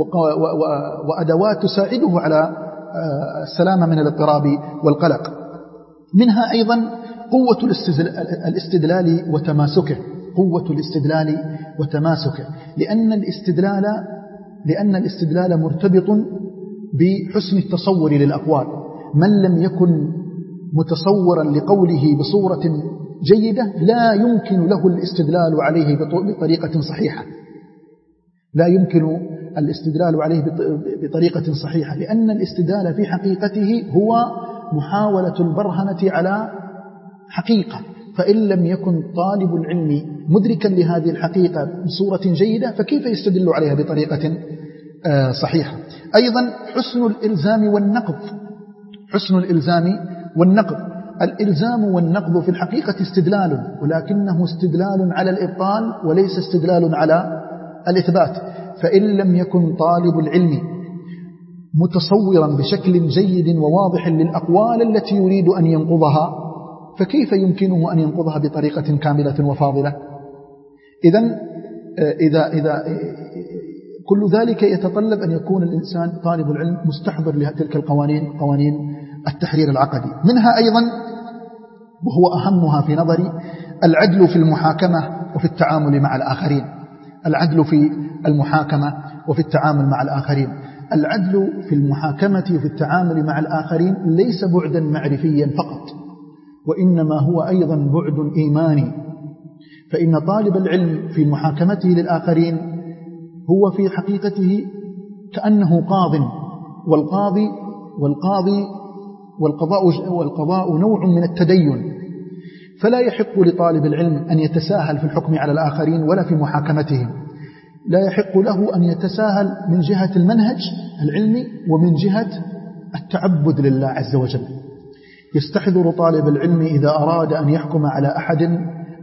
وأدوات تساعده على السلامة من الاضطراب والقلق. منها أيضا قوة الاستدلال وتماسكه، قوة الاستدلال وتماسكه، لأن الاستدلال لأن الاستدلال مرتبط بحسن التصور للأقوال. من لم يكن متصورا لقوله بصورة جيدة لا يمكن له الاستدلال عليه بطريقة صحيحة، لا يمكن الاستدلال عليه بطريقة صحيحة، لأن الاستدلال في حقيقته هو محاولة البرهنة على حقيقة. فإن لم يكن طالب العلم مدركا لهذه الحقيقة بصورة جيدة فكيف يستدل عليها بطريقة صحيحة؟ أيضا حسن الإلزام والنقض، حسن الإلزام والنقض. الإلزام والنقض في الحقيقة استدلال، ولكنه استدلال على الإبطال وليس استدلال على الإثبات. فإن لم يكن طالب العلم متصورا بشكل جيد وواضح للأقوال التي يريد أن ينقضها فكيف يمكنه أن ينقضها بطريقة كاملة وفاضلة؟ إذن إذا إذا كل ذلك يتطلب أن يكون الإنسان طالب العلم مستحضر لتلك القوانين، قوانين التحرير العقدي. منها أيضا وهو أهمها في نظري العدل في المحاكمة وفي التعامل مع الآخرين، العدل في المحاكمة وفي التعامل مع الآخرين. العدل في المحاكمة وفي التعامل مع الآخرين ليس بعدا معرفيا فقط، وإنما هو أيضا بعد إيماني. فإن طالب العلم في محاكمته للآخرين هو في حقيقته كأنه قاض، والقاضي والقاضي والقضاء والقضاء نوع من التدين، فلا يحق لطالب العلم أن يتساهل في الحكم على الآخرين ولا في محاكمتهم. لا يحق له أن يتساهل من جهة المنهج العلمي ومن جهة التعبد لله عز وجل. يستحضر طالب العلم إذا أراد أن يحكم على أحد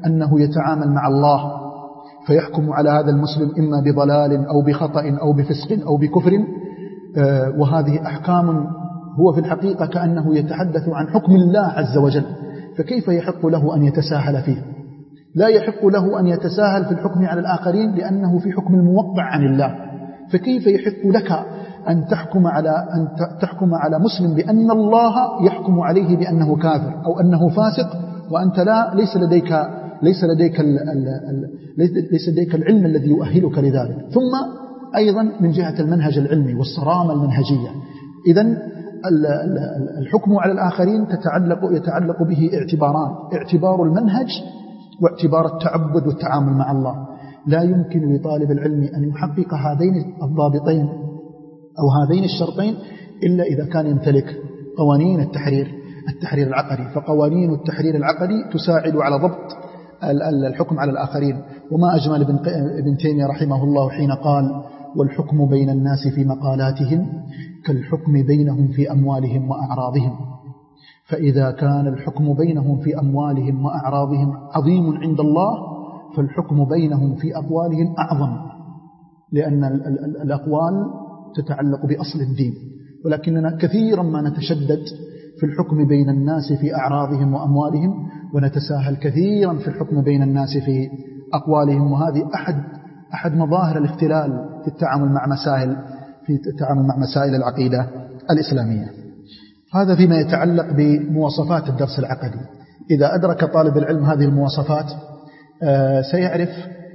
أنه يتعامل مع الله فيحكم على هذا المسلم إما بضلال أو بخطأ أو بفسق أو بكفر، وهذه أحكام هو في الحقيقة كأنه يتحدث عن حكم الله عز وجل، فكيف يحق له أن يتساهل فيه؟ لا يحق له أن يتساهل في الحكم على الآخرين لأنه في حكم الموقع عن الله، فكيف يحق لك أن تحكم على أن تحكم على مسلم بأن الله يحكم عليه بأنه كافر أو أنه فاسق وأنت لا ليس لديك ليس لديك ال ال ال ليس لديك العلم الذي يؤهلك لذلك. ثم أيضا من جهة المنهج العلمي والصرامة المنهجية، إذن الحكم على الآخرين تتعلق يتعلق به اعتباران: اعتبار المنهج واعتبار التعبد والتعامل مع الله. لا يمكن لطالب العلم أن يحقق هذين الضابطين أو هذين الشرطين إلا إذا كان يمتلك قوانين التحرير التحرير العقدي، فقوانين التحرير العقدي تساعد على ضبط الحكم على الآخرين. وما أجمل ابن تيمية رحمه الله حين قال: والحكم بين الناس في مقالاتهم كالحكم بينهم في أموالهم وأعراضهم. فإذا كان الحكم بينهم في أموالهم وأعراضهم عظيم عند الله، فالحكم بينهم في أقوالهم أعظم، لأن الأقوال تتعلق بأصل الدين، ولكننا كثيرا ما نتشدد في الحكم بين الناس في أعراضهم وأموالهم، ونتساهل كثيرا في الحكم بين الناس في أقوالهم. وهذه أحد أحد مظاهر الاختلال في التعامل مع مسائل في التعامل مع مسائل العقيدة الإسلامية. هذا فيما يتعلق بمواصفات الدرس العقدي. إذا أدرك طالب العلم هذه المواصفات سيعرف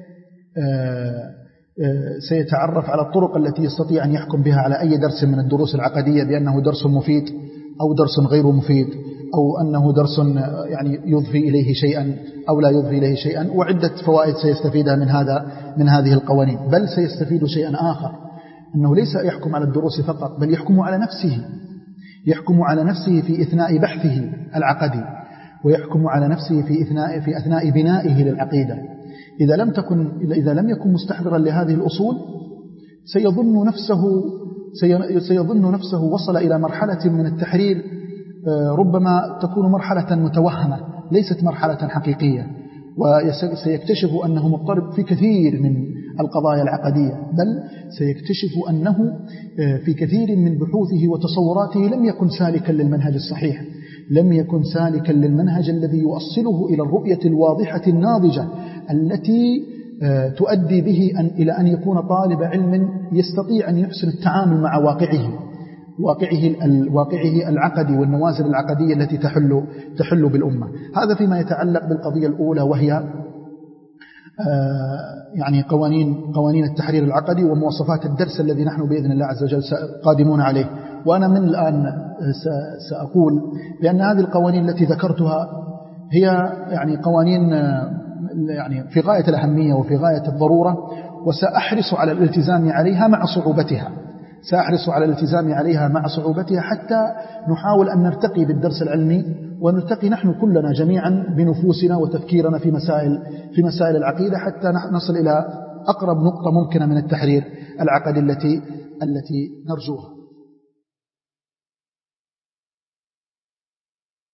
سيتعرف على الطرق التي يستطيع أن يحكم بها على أي درس من الدروس العقدية بأنه درس مفيد أو درس غير مفيد، أو أنه درس يعني يضفي إليه شيئا أو لا يضفي إليه شيئا، وعدة فوائد سيستفيدها من هذا من هذه القوانين. بل سيستفيد شيئا آخر، أنه ليس يحكم على الدروس فقط، بل يحكم على نفسه يحكم على نفسه في أثناء بحثه العقدي، ويحكم على نفسه في أثناء في أثناء بنائه للعقيدة. إذا لم تكن إذا لم يكن مستحضرا لهذه الأصول سيظن نفسه سيظن نفسه وصل إلى مرحلة من التحرير ربما تكون مرحلة متوهمة ليست مرحلة حقيقية، وسيكتشف أنه مضطرب في كثير من القضايا العقدية، بل سيكتشف أنه في كثير من بحوثه وتصوراته لم يكن سالكا للمنهج الصحيح، لم يكن سالكا للمنهج الذي يوصله إلى الرؤية الواضحة الناضجة التي تؤدي به أن إلى أن يكون طالب علم يستطيع أن يحسن التعامل مع واقعه واقعه الواقعه العقدي والنوازل العقدية التي تحل تحل بالأمة. هذا فيما يتعلق بالقضية الأولى، وهي يعني قوانين قوانين التحرير العقدي ومواصفات الدرس الذي نحن بإذن الله عز وجل قادمون عليه. وأنا من الآن سأقول بأن هذه القوانين التي ذكرتها هي يعني قوانين يعني في غاية الأهمية وفي غاية الضرورة، وسأحرص على الالتزام عليها مع صعوبتها سأحرص على الالتزام عليها مع صعوبتها حتى نحاول أن نرتقي بالدرس العلمي، ونرتقي نحن كلنا جميعا بنفوسنا وتفكيرنا في مسائل في مسائل العقيدة، حتى نصل إلى أقرب نقطة ممكنة من التحرير العقدي التي التي نرجوها.